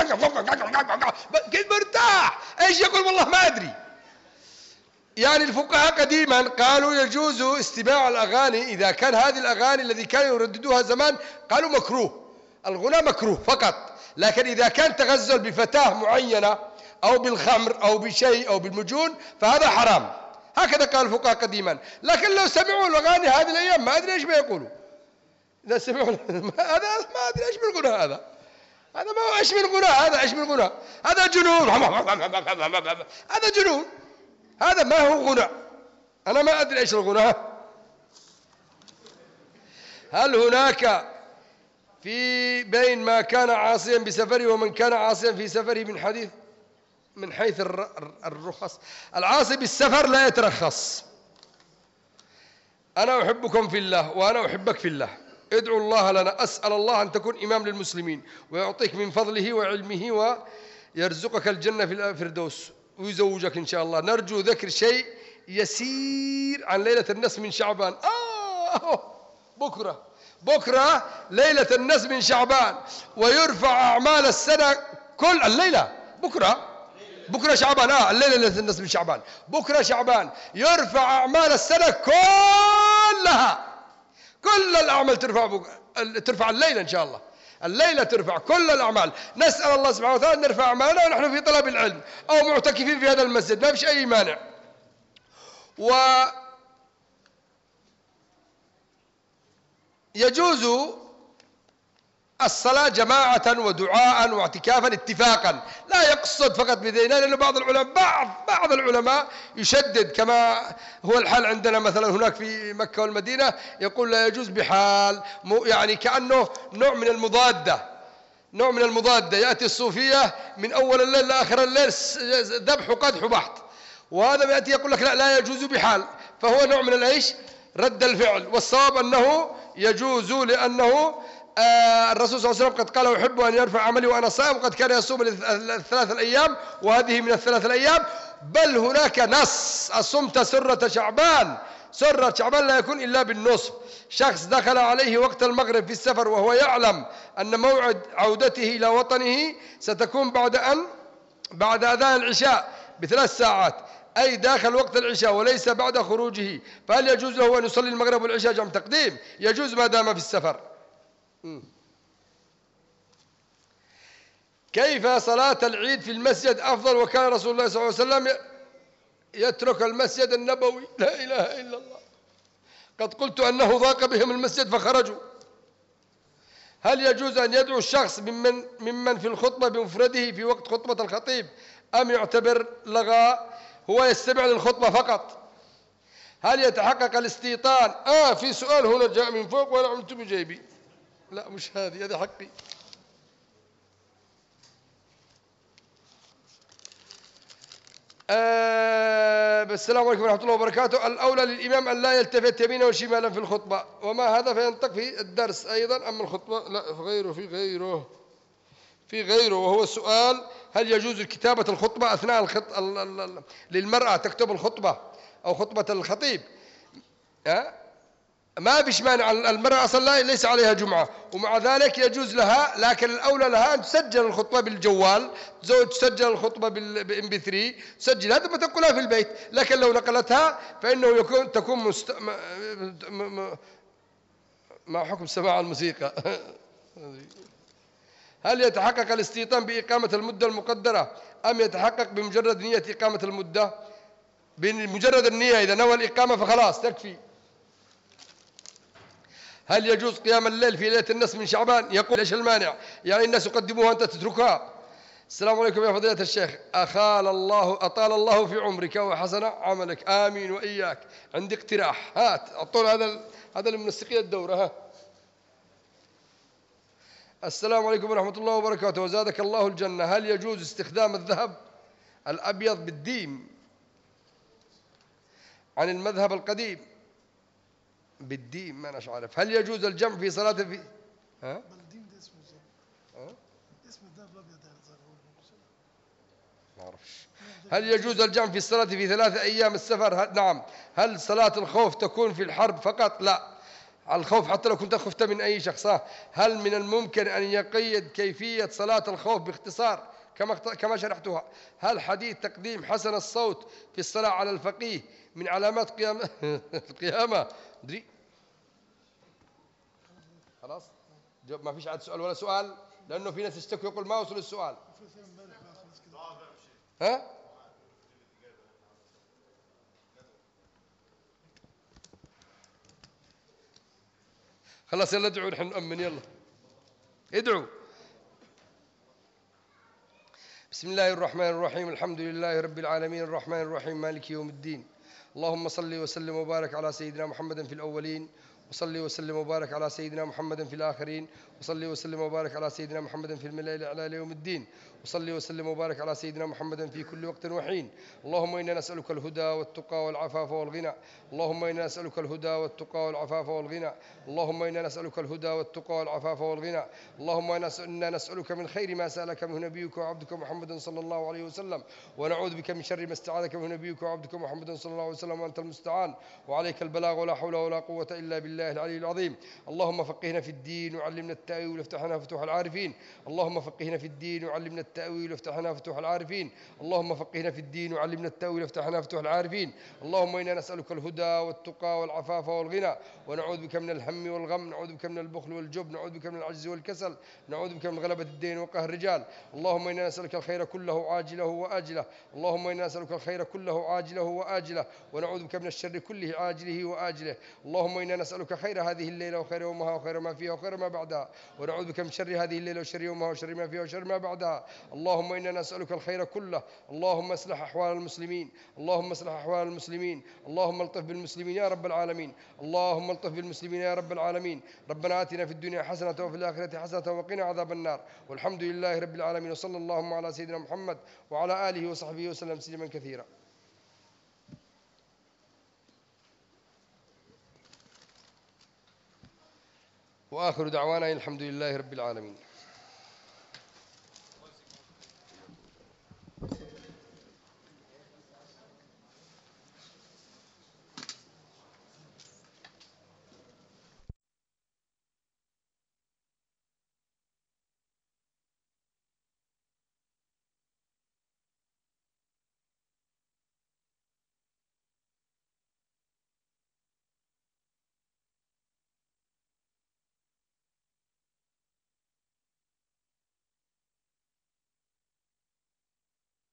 كيف مرتاح. ايش يقول؟ والله ما ادري. يعني الفقهاء قديما قالوا يجوز استماع الاغاني اذا كان هذه الاغاني الذي كانوا يرددوها زمان قالوا مكروه، الغناء مكروه فقط، لكن اذا كان تغزل بفتاة معينة او بالخمر او بشيء او بالمجون فهذا حرام، هكذا قال الفقهاء قديما. لكن لو سمعوا الاغاني هذه الايام ما ادري ايش بيقولوا، إذا سمعوا هذا ما أدري إيش من غناء هذا ما هو إيش من غناء، هذا إيش من غناء، هذا جنون، هذا جنون، هذا ما هو غناء. أنا ما أدري إيش الغناء. هل هناك في بين ما كان عاصيا بسفره ومن كان عاصيا في سفره من حيث الرخص؟ العاصي بالسفر لا يترخص. أنا أحبكم في الله وأنا أحبك في الله، ادعوا الله لنا، أسأل الله أن تكون إمام للمسلمين ويعطيك من فضله وعلمه ويرزقك الجنة في الفردوس ويزوجك إن شاء الله. نرجو ذكر شيء يسير عن ليلة النصف من شعبان. بكرة ليلة النصف من شعبان، ويرفع أعمال السنة كل الليلة. بكرة شعبان، الليلة ليلة النصف من شعبان، بكرة شعبان، يرفع أعمال السنة كلها، كل الأعمال ترفع الليلة إن شاء الله، الليلة ترفع كل الأعمال. نسأل الله سبحانه وتعالى أن نرفع أعمالنا ونحن في طلب العلم أو معتكفين في هذا المسجد، ما فيش أي مانع. ويجوز الصلاة جماعة ودعاء واعتكافا اتفاقا، لا يقصد فقط بذينين، لأن بعض العلماء يشدد كما هو الحال عندنا مثلا هناك في مكة والمدينة، يقول لا يجوز بحال، يعني كأنه نوع من المضادة. يأتي الصوفية من أول الليل لآخر الليل ذبح وقدح وبحث، وهذا يأتي يقول لك لا يجوز بحال، فهو نوع من الإيش؟ رد الفعل. والصواب أنه يجوز، لأنه الرسول صلى الله عليه وسلم قد قال أحب أن يرفع عملي وأنا صائم، وقد كان يصوم الثلاث الأيام وهذه من الثلاث الأيام. بل هناك نص: الصمت سرة شعبان لا يكون إلا بالنصف. شخص دخل عليه وقت المغرب في السفر وهو يعلم أن موعد عودته إلى وطنه ستكون بعد أذان العشاء ب3 ساعات، أي داخل وقت العشاء وليس بعد خروجه، فهل يجوز له أن يصلي المغرب والعشاء جمع تقديم؟ يجوز ما دام في السفر. كيف صلاة العيد في المسجد أفضل وكان رسول الله صلى الله عليه وسلم يترك المسجد النبوي؟ لا إله إلا الله، قد قلت أنه ضاق بهم المسجد فخرجوا. هل يجوز أن يدعو الشخص ممن في الخطبة بمفرده في وقت خطبة الخطيب، أم يعتبر لغاء هو يستمع للخطبة فقط؟ هل يتحقق الاستيطان؟ في سؤال هنا جاء من فوق وأنا عملت بجيبي، لا مش هذه حقي. السلام عليكم ورحمة الله وبركاته. الأولى للإمام أن لا يلتفت يمينا وشمالا في الخطبة، وما هذا فينطق في الدرس أيضا، أما الخطبة لا، في غيره وهو السؤال: هل يجوز كتابة الخطبة أثناء للمرأة تكتب الخطبة أو خطبة الخطيب؟ ما فيش مانع، المرأة أصلا ليس عليها جمعة، ومع ذلك يجوز لها، لكن الأولى لها أن تسجل الخطبة بالجوال، تسجل الخطبة بالMP3 تسجل هذا ما تنقلها في البيت. لكن لو نقلتها فإنه تكون مع حكم سماع الموسيقى. هل يتحقق الاستيطان بإقامة المدة المقدرة، أم يتحقق بمجرد نية إقامة المدة؟ بمجرد النية، إذا نوى الإقامة فخلاص تكفي. هل يجوز قيام الليل في ليلة النصف من شعبان؟ يقول ليش المانع؟ يعني الناس يقدموها أنت تتركها. السلام عليكم يا فضيلة الشيخ، أطال الله في عمرك وحسن عملك، آمين وإياك. عندي اقتراح، هات أعطونا هذا المنسقية الدورة. ها. السلام عليكم ورحمة الله وبركاته وزادك الله الجنة. هل يجوز استخدام الذهب الأبيض بالديم عن المذهب القديم؟ بالديم ما أنا عارف. هل يجوز الجمع في صلاة في ها؟ بالديم ده اسمه اسم الذهب الأبيض ما أعرفش. هل يجوز الجمع في الصلاة في 3 أيام السفر؟ نعم. هل صلاة الخوف تكون في الحرب فقط؟ لا، الخوف حتى لو كنت خفت من أي شخص. هل من الممكن أن يقيد كيفية صلاة الخوف باختصار كما شرحتها؟ هل حديث تقديم حسن الصوت في الصلاة على الفقيه من علامات القيامة؟ دري خلاص ما فيش عاد سؤال ولا سؤال، لأنه في ناس يشتكوا يقول ما وصل السؤال. ها؟ خلاص يلا ادعوا نحن نؤمن. يلا ادعوا. بسم الله الرحمن الرحيم، الحمد لله رب العالمين، الرحمن الرحيم، مالك يوم الدين. اللهم صل وسلم وبارك على سيدنا محمد في الأولين، وصلي وسلم وبارك على سيدنا محمد في الآخرين، وصلي وسلم وبارك على سيدنا محمد في الملأ الأعلى يوم الدين، وصلي وسلم وبارك على سيدنا محمد في كل وقت وحين. اللهم إنا نسألك الهدى والتقى والعفاف والغنى. اللهم إنا نسألك الهدى والتقى والعفاف والغنى. اللهم إنا نسألك الهدى والتقى والعفاف والغنى. اللهم إنا نسألك من خير ما سألك منه نبيك وعبدك محمد صلى الله عليه وسلم، ونعوذ بك من شر ما استعاذك منه نبيك وعبدك محمد صلى الله عليه وسلم، وأنت المستعان وعليك البلاغ ولا حول ولا قوة إلا بالله العلي العظيم. اللهم فقهنا في الدين وعلمنا التأويل وافتح لنا فتوح العارفين. اللهم فقهنا في الدين وعلمنا التأويل وافتح لنا فتوح العارفين. اللهم فقهنا في الدين وعلمنا التأويل وافتح لنا فتوح العارفين. اللهم إنا نسألك الهدى والتقى والعفاف والغنى، ونعوذ بك من الهم والغم، نعوذ بك من البخل والجبن، نعوذ بك من العجز والكسل، نعوذ بك من غلبة الدين وقهر الرجال. اللهم إنا نسألك الخير كله عاجله وآجله. اللهم إنا نسألك الخير كله عاجله وآجله، ونعوذ بك من الشر كله عاجله وآجله. اللهم إنا نسألك خير هذه الليلة وخير يومها وخير ما فيها وخير ما بعدها، ونعوذ بك من شر هذه الليلة وشر يومها وشر ما فيها وشر ما بعدها. اللهم إنا نسألك الخير كله. اللهم اصلح أحوال المسلمين، اللهم اصلح أحوال المسلمين، اللهم الطف بالمسلمين يا رب العالمين، اللهم الطف بالمسلمين يا رب العالمين. ربنا آتنا في الدنيا حسنة وفي الآخرة حسنة وقنا عذاب النار، والحمد لله رب العالمين، وصلى اللهم على سيدنا محمد وعلى آله وصحبه وسلم تسليما كثيرا. وآخر دعوانا الحمد لله رب العالمين.